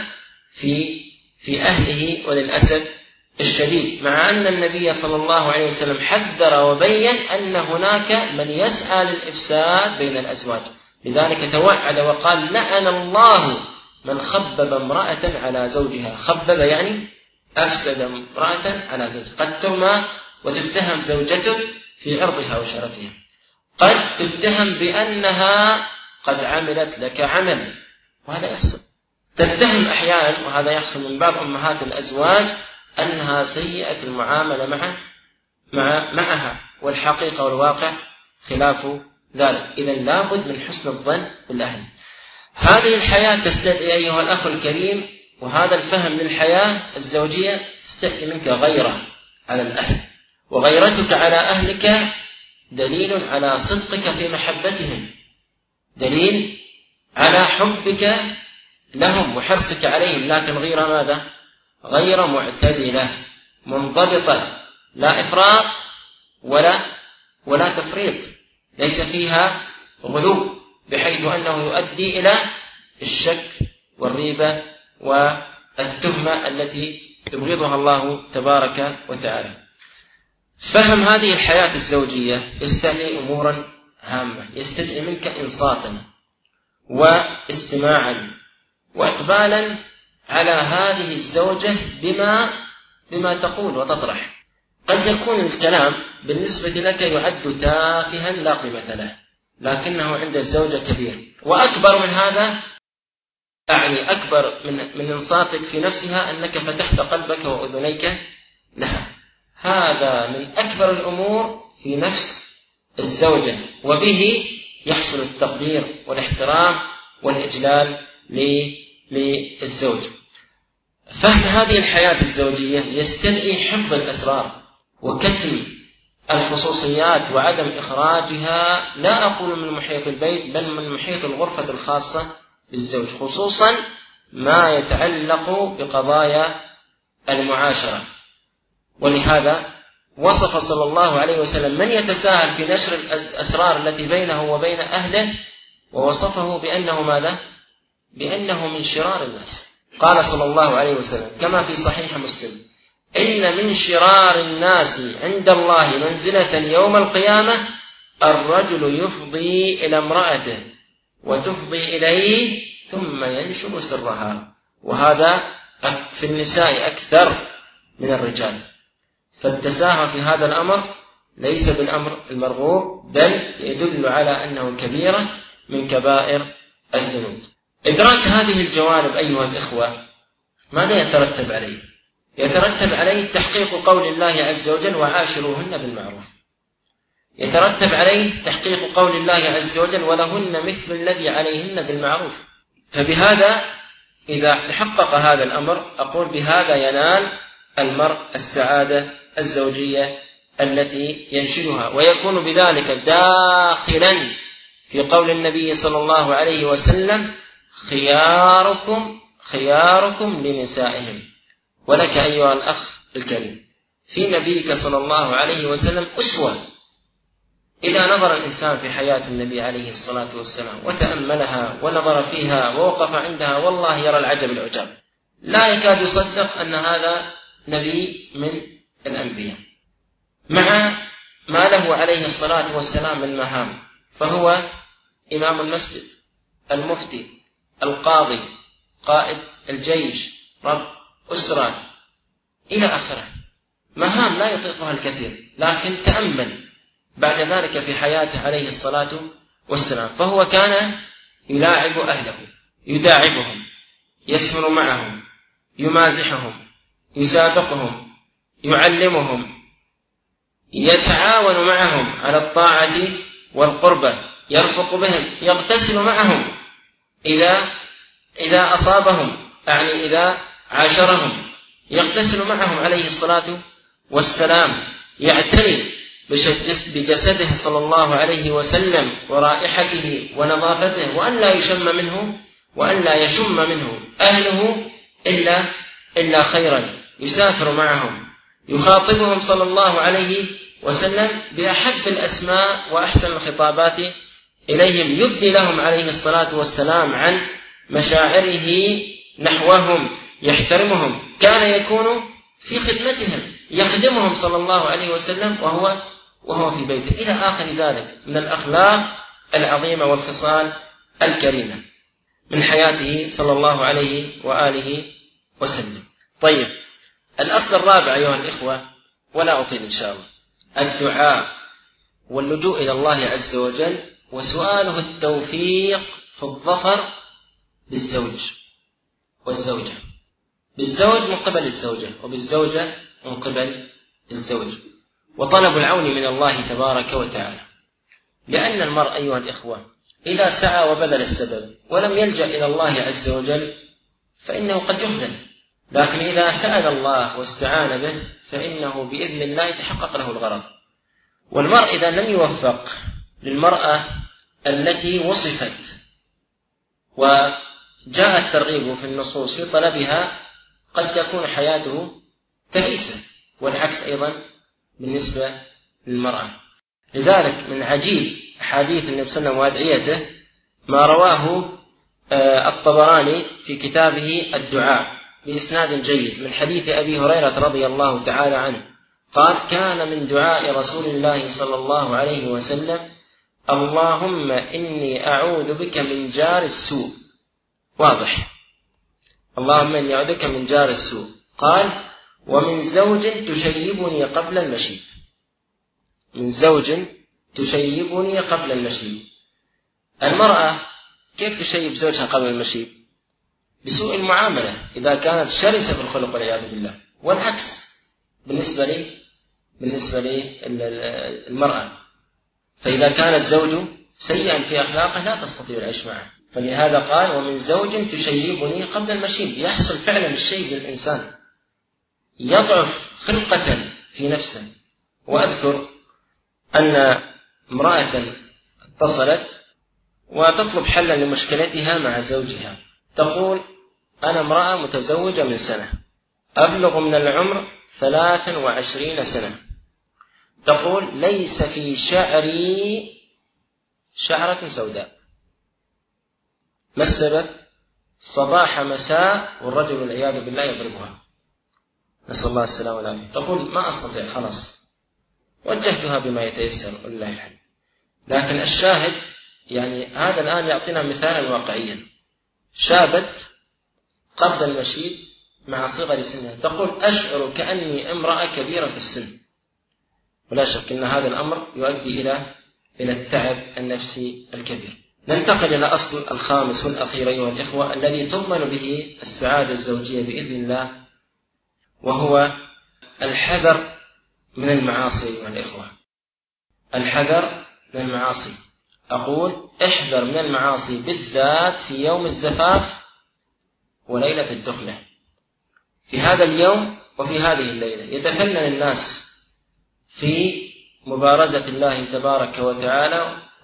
في أهله وللأسف الشديد، مع أن النبي صلى الله عليه وسلم حذر وبين أن هناك من يسعى للإفساد بين الأزواج، لذلك توعد وقال لعن الله من خبب امرأة على زوجها. خبب يعني أفسد امرأة على زوجها. قد ترمى وتتهم زوجته في عرضها وشرفها، قد تتهم بأنها قد عملت لك عمل، وهذا يحصل. تتهم أحيانا، وهذا يحصل من بعض أمهات الأزواج، أنها سيئة المعاملة معها، والحقيقة والواقع خلاف ذلك. إذا لابد من حسن الظن بالأهل. هذه الحياة تستدعي أيها الأخ الكريم، وهذا الفهم للحياة الزوجية تستدعي منك غيرة على الأهل، وغيرتك على أهلك دليل على صدقك في محبتهم، دليل على حبك لهم وحرصك عليهم، لكن غير ماذا؟ غير معتدلة منضبطة، لا إفراط ولا تفريط، ليس فيها غلو بحيث أنه يؤدي إلى الشك والريبة والتهمة التي يبغضها الله تبارك وتعالى. فهم هذه الحياة الزوجية يستدعي أمورا هامة، يستدعي منك إنصاتا واستماعا وإقبالا على هذه الزوجة بما تقول وتطرح. قد يكون الكلام بالنسبة لك يعد تافها لا قيمة له، لكنه عند الزوجة كبير. وأكبر من هذا، أعني أكبر من إنصاتك في نفسها، أنك فتحت قلبك وأذنيك لها. هذا من أكبر الأمور في نفس الزوجة، وبه يحصل التقدير والاحترام والإجلال للزوج. فهم هذه الحياة الزوجية يستدعي حفظ الأسرار وكتم الخصوصيات وعدم إخراجها، لا أقول من محيط البيت بل من محيط الغرفة الخاصة بالزوج، خصوصا ما يتعلق بقضايا المعاشرة. ولهذا وصف صلى الله عليه وسلم من يتساهل في نشر الأسرار التي بينه وبين أهله، ووصفه بأنه ماذا؟ بأنه من شرار الناس. قال صلى الله عليه وسلم كما في صحيح مسلم: إن من شرار الناس عند الله منزلة يوم القيامة الرجل يفضي إلى امرأته وتفضي إليه ثم ينشر سرها. وهذا في النساء أكثر من الرجال، فالتساهل في هذا الأمر ليس بالأمر المرغوب، بل يدل على أنه كبيرة من كبائر الذنوب. إدراك هذه الجوانب أيها الإخوة ماذا يترتب عليه؟ يترتب عليه تحقيق قول الله عز وجل: وعاشروهن بالمعروف. يترتب عليه تحقيق قول الله عز وجل: ولهن مثل الذي عليهن بالمعروف. فبهذا إذا تحقق هذا الأمر أقول بهذا ينال المرء السعادة الزوجية التي ينشدها، ويكون بذلك داخلا في قول النبي صلى الله عليه وسلم: خياركم لنسائهم. ولك أيها الأخ الكريم في نبيك صلى الله عليه وسلم أسوة. إذا نظر الإنسان في حياة النبي عليه الصلاة والسلام وتأملها ونظر فيها ووقف عندها، والله يرى العجب العجاب، لا يكاد يصدق أن هذا نبي من الأنبياء، مع ما له عليه الصلاة والسلام من مهام. فهو إمام المسجد، المفتي، القاضي، قائد الجيش، رب أسرة، إلى آخره، مهام لا يطيقها الكثير. لكن تأمل بعد ذلك في حياته عليه الصلاة والسلام، فهو كان يلاعب أهله، يداعبهم، يسمر معهم، يمازحهم، يسابقهم، يعلمهم، يتعاون معهم على الطاعة والقربة، يرفق بهم، يغتسل معهم إذا أصابهم، يعني إذا عاشرهم يغتسل معهم عليه الصلاة والسلام، يعتني بجسده صلى الله عليه وسلم ورائحته ونظافته، وأن لا يشم منه أهله إلا خيرا. يسافر معهم، يخاطبهم صلى الله عليه وسلم بأحب الأسماء وأحسن الخطابات إليهم، يبدي لهم عليه الصلاة والسلام عن مشاعره نحوهم، يحترمهم، كان يكون في خدمتهم، يخدمهم صلى الله عليه وسلم وهو في بيته، إلى آخر ذلك من الأخلاق العظيمة والخصال الكريمة من حياته صلى الله عليه وآله وسلم. طيب، الأصل الرابع أيها الإخوة، ولا أطيل إن شاء الله، الدعاء واللجوء إلى الله عز وجل وسؤاله التوفيق في الظفر بالزوج والزوجة، بالزوج من قبل الزوجة، وبالزوجة من قبل الزوج، وطلب العون من الله تبارك وتعالى. لأن المرء أيها الإخوة إذا سعى وبذل السبب ولم يلجأ إلى الله عز وجل فإنه قد يخذل، لكن إذا سأل الله واستعان به فإنه بإذن الله يتحقق له الغرض. والمرء إذا لم يوفق للمرأة التي وصفت وجاء الترغيب في النصوص في طلبها قد تكون حياته تعيسة، والعكس أيضا بالنسبة للمرأة. لذلك من عجيب حديث النبي صلى الله عليه وسلم وأدعيته ما رواه الطبراني في كتابه الدعاء بإسناد جيد من حديث أبي هريرة رضي الله تعالى عنه قال: كان من دعاء رسول الله صلى الله عليه وسلم: اللهم إني أعوذ بك من جار السوء. واضح، اللهم إني أعوذ بك من جار السوء. قال: ومن زوج تشيبني قبل المشيب. من زوج تشيبني قبل المشيب. المرأة كيف تشيب زوجها قبل المشيب؟ بسوء المعاملة إذا كانت شرسة في الخلق والعياذ بالله، والعكس بالنسبة للمرأة. فإذا كان الزوج سيئا في أخلاقه لا تستطيع العيش معه، فلهذا قال: ومن زوج تشيبني قبل المشيب. يحصل فعلا الشيب للإنسان، يضعف خلقة في نفسه. وأذكر أن امرأة اتصلت وتطلب حلا لمشكلتها مع زوجها، تقول: أنا امرأة متزوجة من سنة، أبلغ من العمر 23 سنة، تقول: ليس في شعري شعرة سوداء. ما السبب؟ صباح مساء والرجل والعياذ بالله يضربها، نسأل الله السلامة والعافية. تقول: ما أستطيع، خلاص وجهتها بما يتيسر ولله الحمد. لكن الشاهد يعني هذا الآن يعطينا مثالا واقعيا. شابت قبل المشيب مع صغر سنها، تقول: أشعر كأني امرأة كبيرة في السن. ولا شك أن هذا الأمر يؤدي إلى التعب النفسي الكبير. ننتقل إلى أصل الخامس والأخير أيها الإخوة الذي تضمن به السعادة الزوجية بإذن الله، وهو الحذر من المعاصي أيها الإخوة. الحذر من المعاصي. أقول: احذر من المعاصي بالذات في يوم الزفاف وليلة الدخلة. في هذا اليوم وفي هذه الليلة يتفنن الناس في مبارزة الله تبارك وتعالى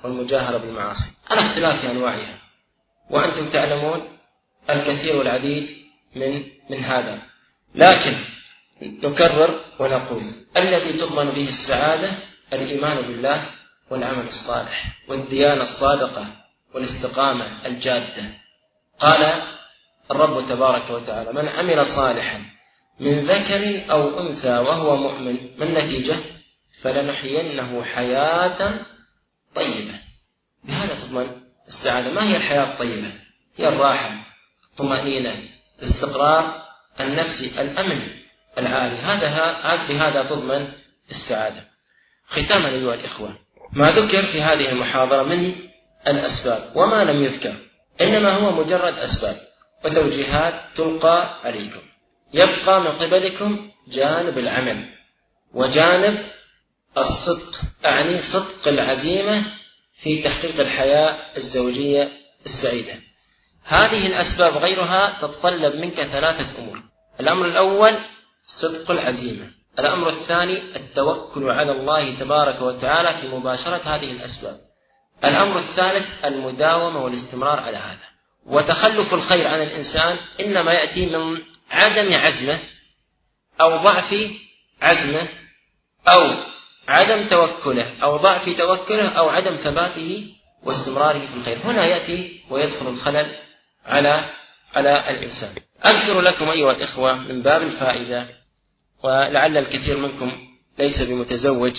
والمجاهرة بالمعاصي على اختلاف أنواعها، وأنتم تعلمون الكثير والعديد من هذا. لكن نكرر ونقول الذي تضمن به السعادة الإيمان بالله والعمل الصالح والديانة الصادقة والاستقامة الجادة. قال الرب تبارك وتعالى: من عمل صالحا من ذكر أو أنثى وهو مؤمن، ما النتيجة؟ فلنحيينه حياة طيبة. بهذا تضمن السعادة. ما هي الحياة الطيبة؟ هي الراحة، الطمأنينة، الاستقرار النفسي، الأمن العالي. بهذا تضمن السعادة. ختاما أيها الإخوة، ما ذكر في هذه المحاضرة من الأسباب وما لم يذكر إنما هو مجرد أسباب وتوجيهات تلقى عليكم. يبقى من قبلكم جانب العمل وجانب الصدق، أعني صدق العزيمة في تحقيق الحياة الزوجية السعيدة. هذه الأسباب غيرها تتطلب منك 3 أمور. الأمر الأول صدق العزيمة، الأمر الثاني التوكل على الله تبارك وتعالى في مباشرة هذه الأسباب، الأمر الثالث المداومة والاستمرار على هذا. وتخلف الخير عن الإنسان إنما يأتي من عدم عزمه أو ضعف عزمه أو عدم توكله أو ضعف توكله أو عدم ثباته واستمراره في الخير. هنا يأتي ويدخل الخلل على الإنسان. أذكر لكم أيها الإخوة من باب الفائدة، ولعل الكثير منكم ليس بمتزوج،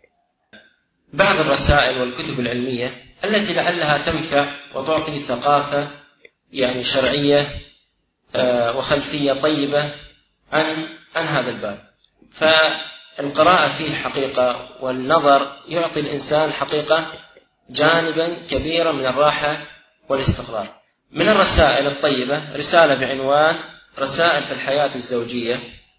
بعض الرسائل والكتب العلمية التي لعلها تنفع وتعطي ثقافة شرعية وخلفية طيبة عن هذا الباب. فالقراءة فيه حقيقة والنظر يعطي الإنسان حقيقة جانبا كبيرا من الراحة والاستقرار. من الرسائل الطيبة رسالة بعنوان رسائل في الحياة الزوجية،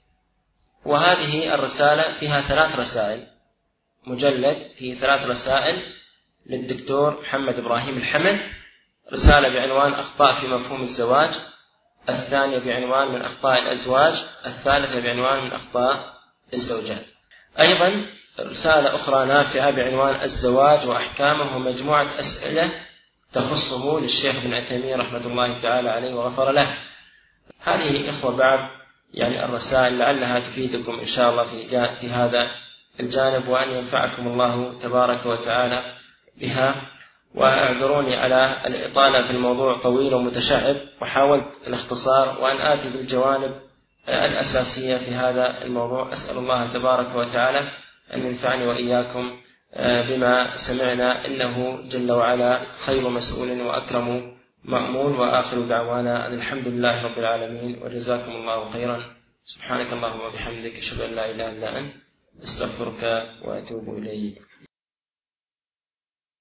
وهذه الرسالة فيها 3 رسائل، مجلد فيه 3 رسائل للدكتور محمد إبراهيم الحمد. رسالة بعنوان أخطاء في مفهوم الزواج، الثانية بعنوان من أخطاء الأزواج، الثالثة بعنوان من أخطاء الزوجات. أيضا رسالة أخرى نافعة بعنوان الزواج وأحكامه، ومجموعة أسئلة تخصه للشيخ ابن عثيمين رحمة الله تعالى عليه وغفر له. هذه إخوة بعض الرسائل لعلها تفيدكم إن شاء الله في هذا الجانب، وأن ينفعكم الله تبارك وتعالى بها. وأعذروني على الإطالة في الموضوع طويل ومتشعب، وحاولت الاختصار وأن آتي بالجوانب الأساسية في هذا الموضوع. أسأل الله تبارك وتعالى أن ينفعني وإياكم بما سمعنا، إنه جل وعلا خير مسؤول وأكرم مأمون. وآخر دعوانا أن الحمد لله رب العالمين، وجزاكم الله خيرا. سبحانك اللهم وبحمدك، أشهد أن لا إله إلا أنت، أستغفرك وأتوب إليك.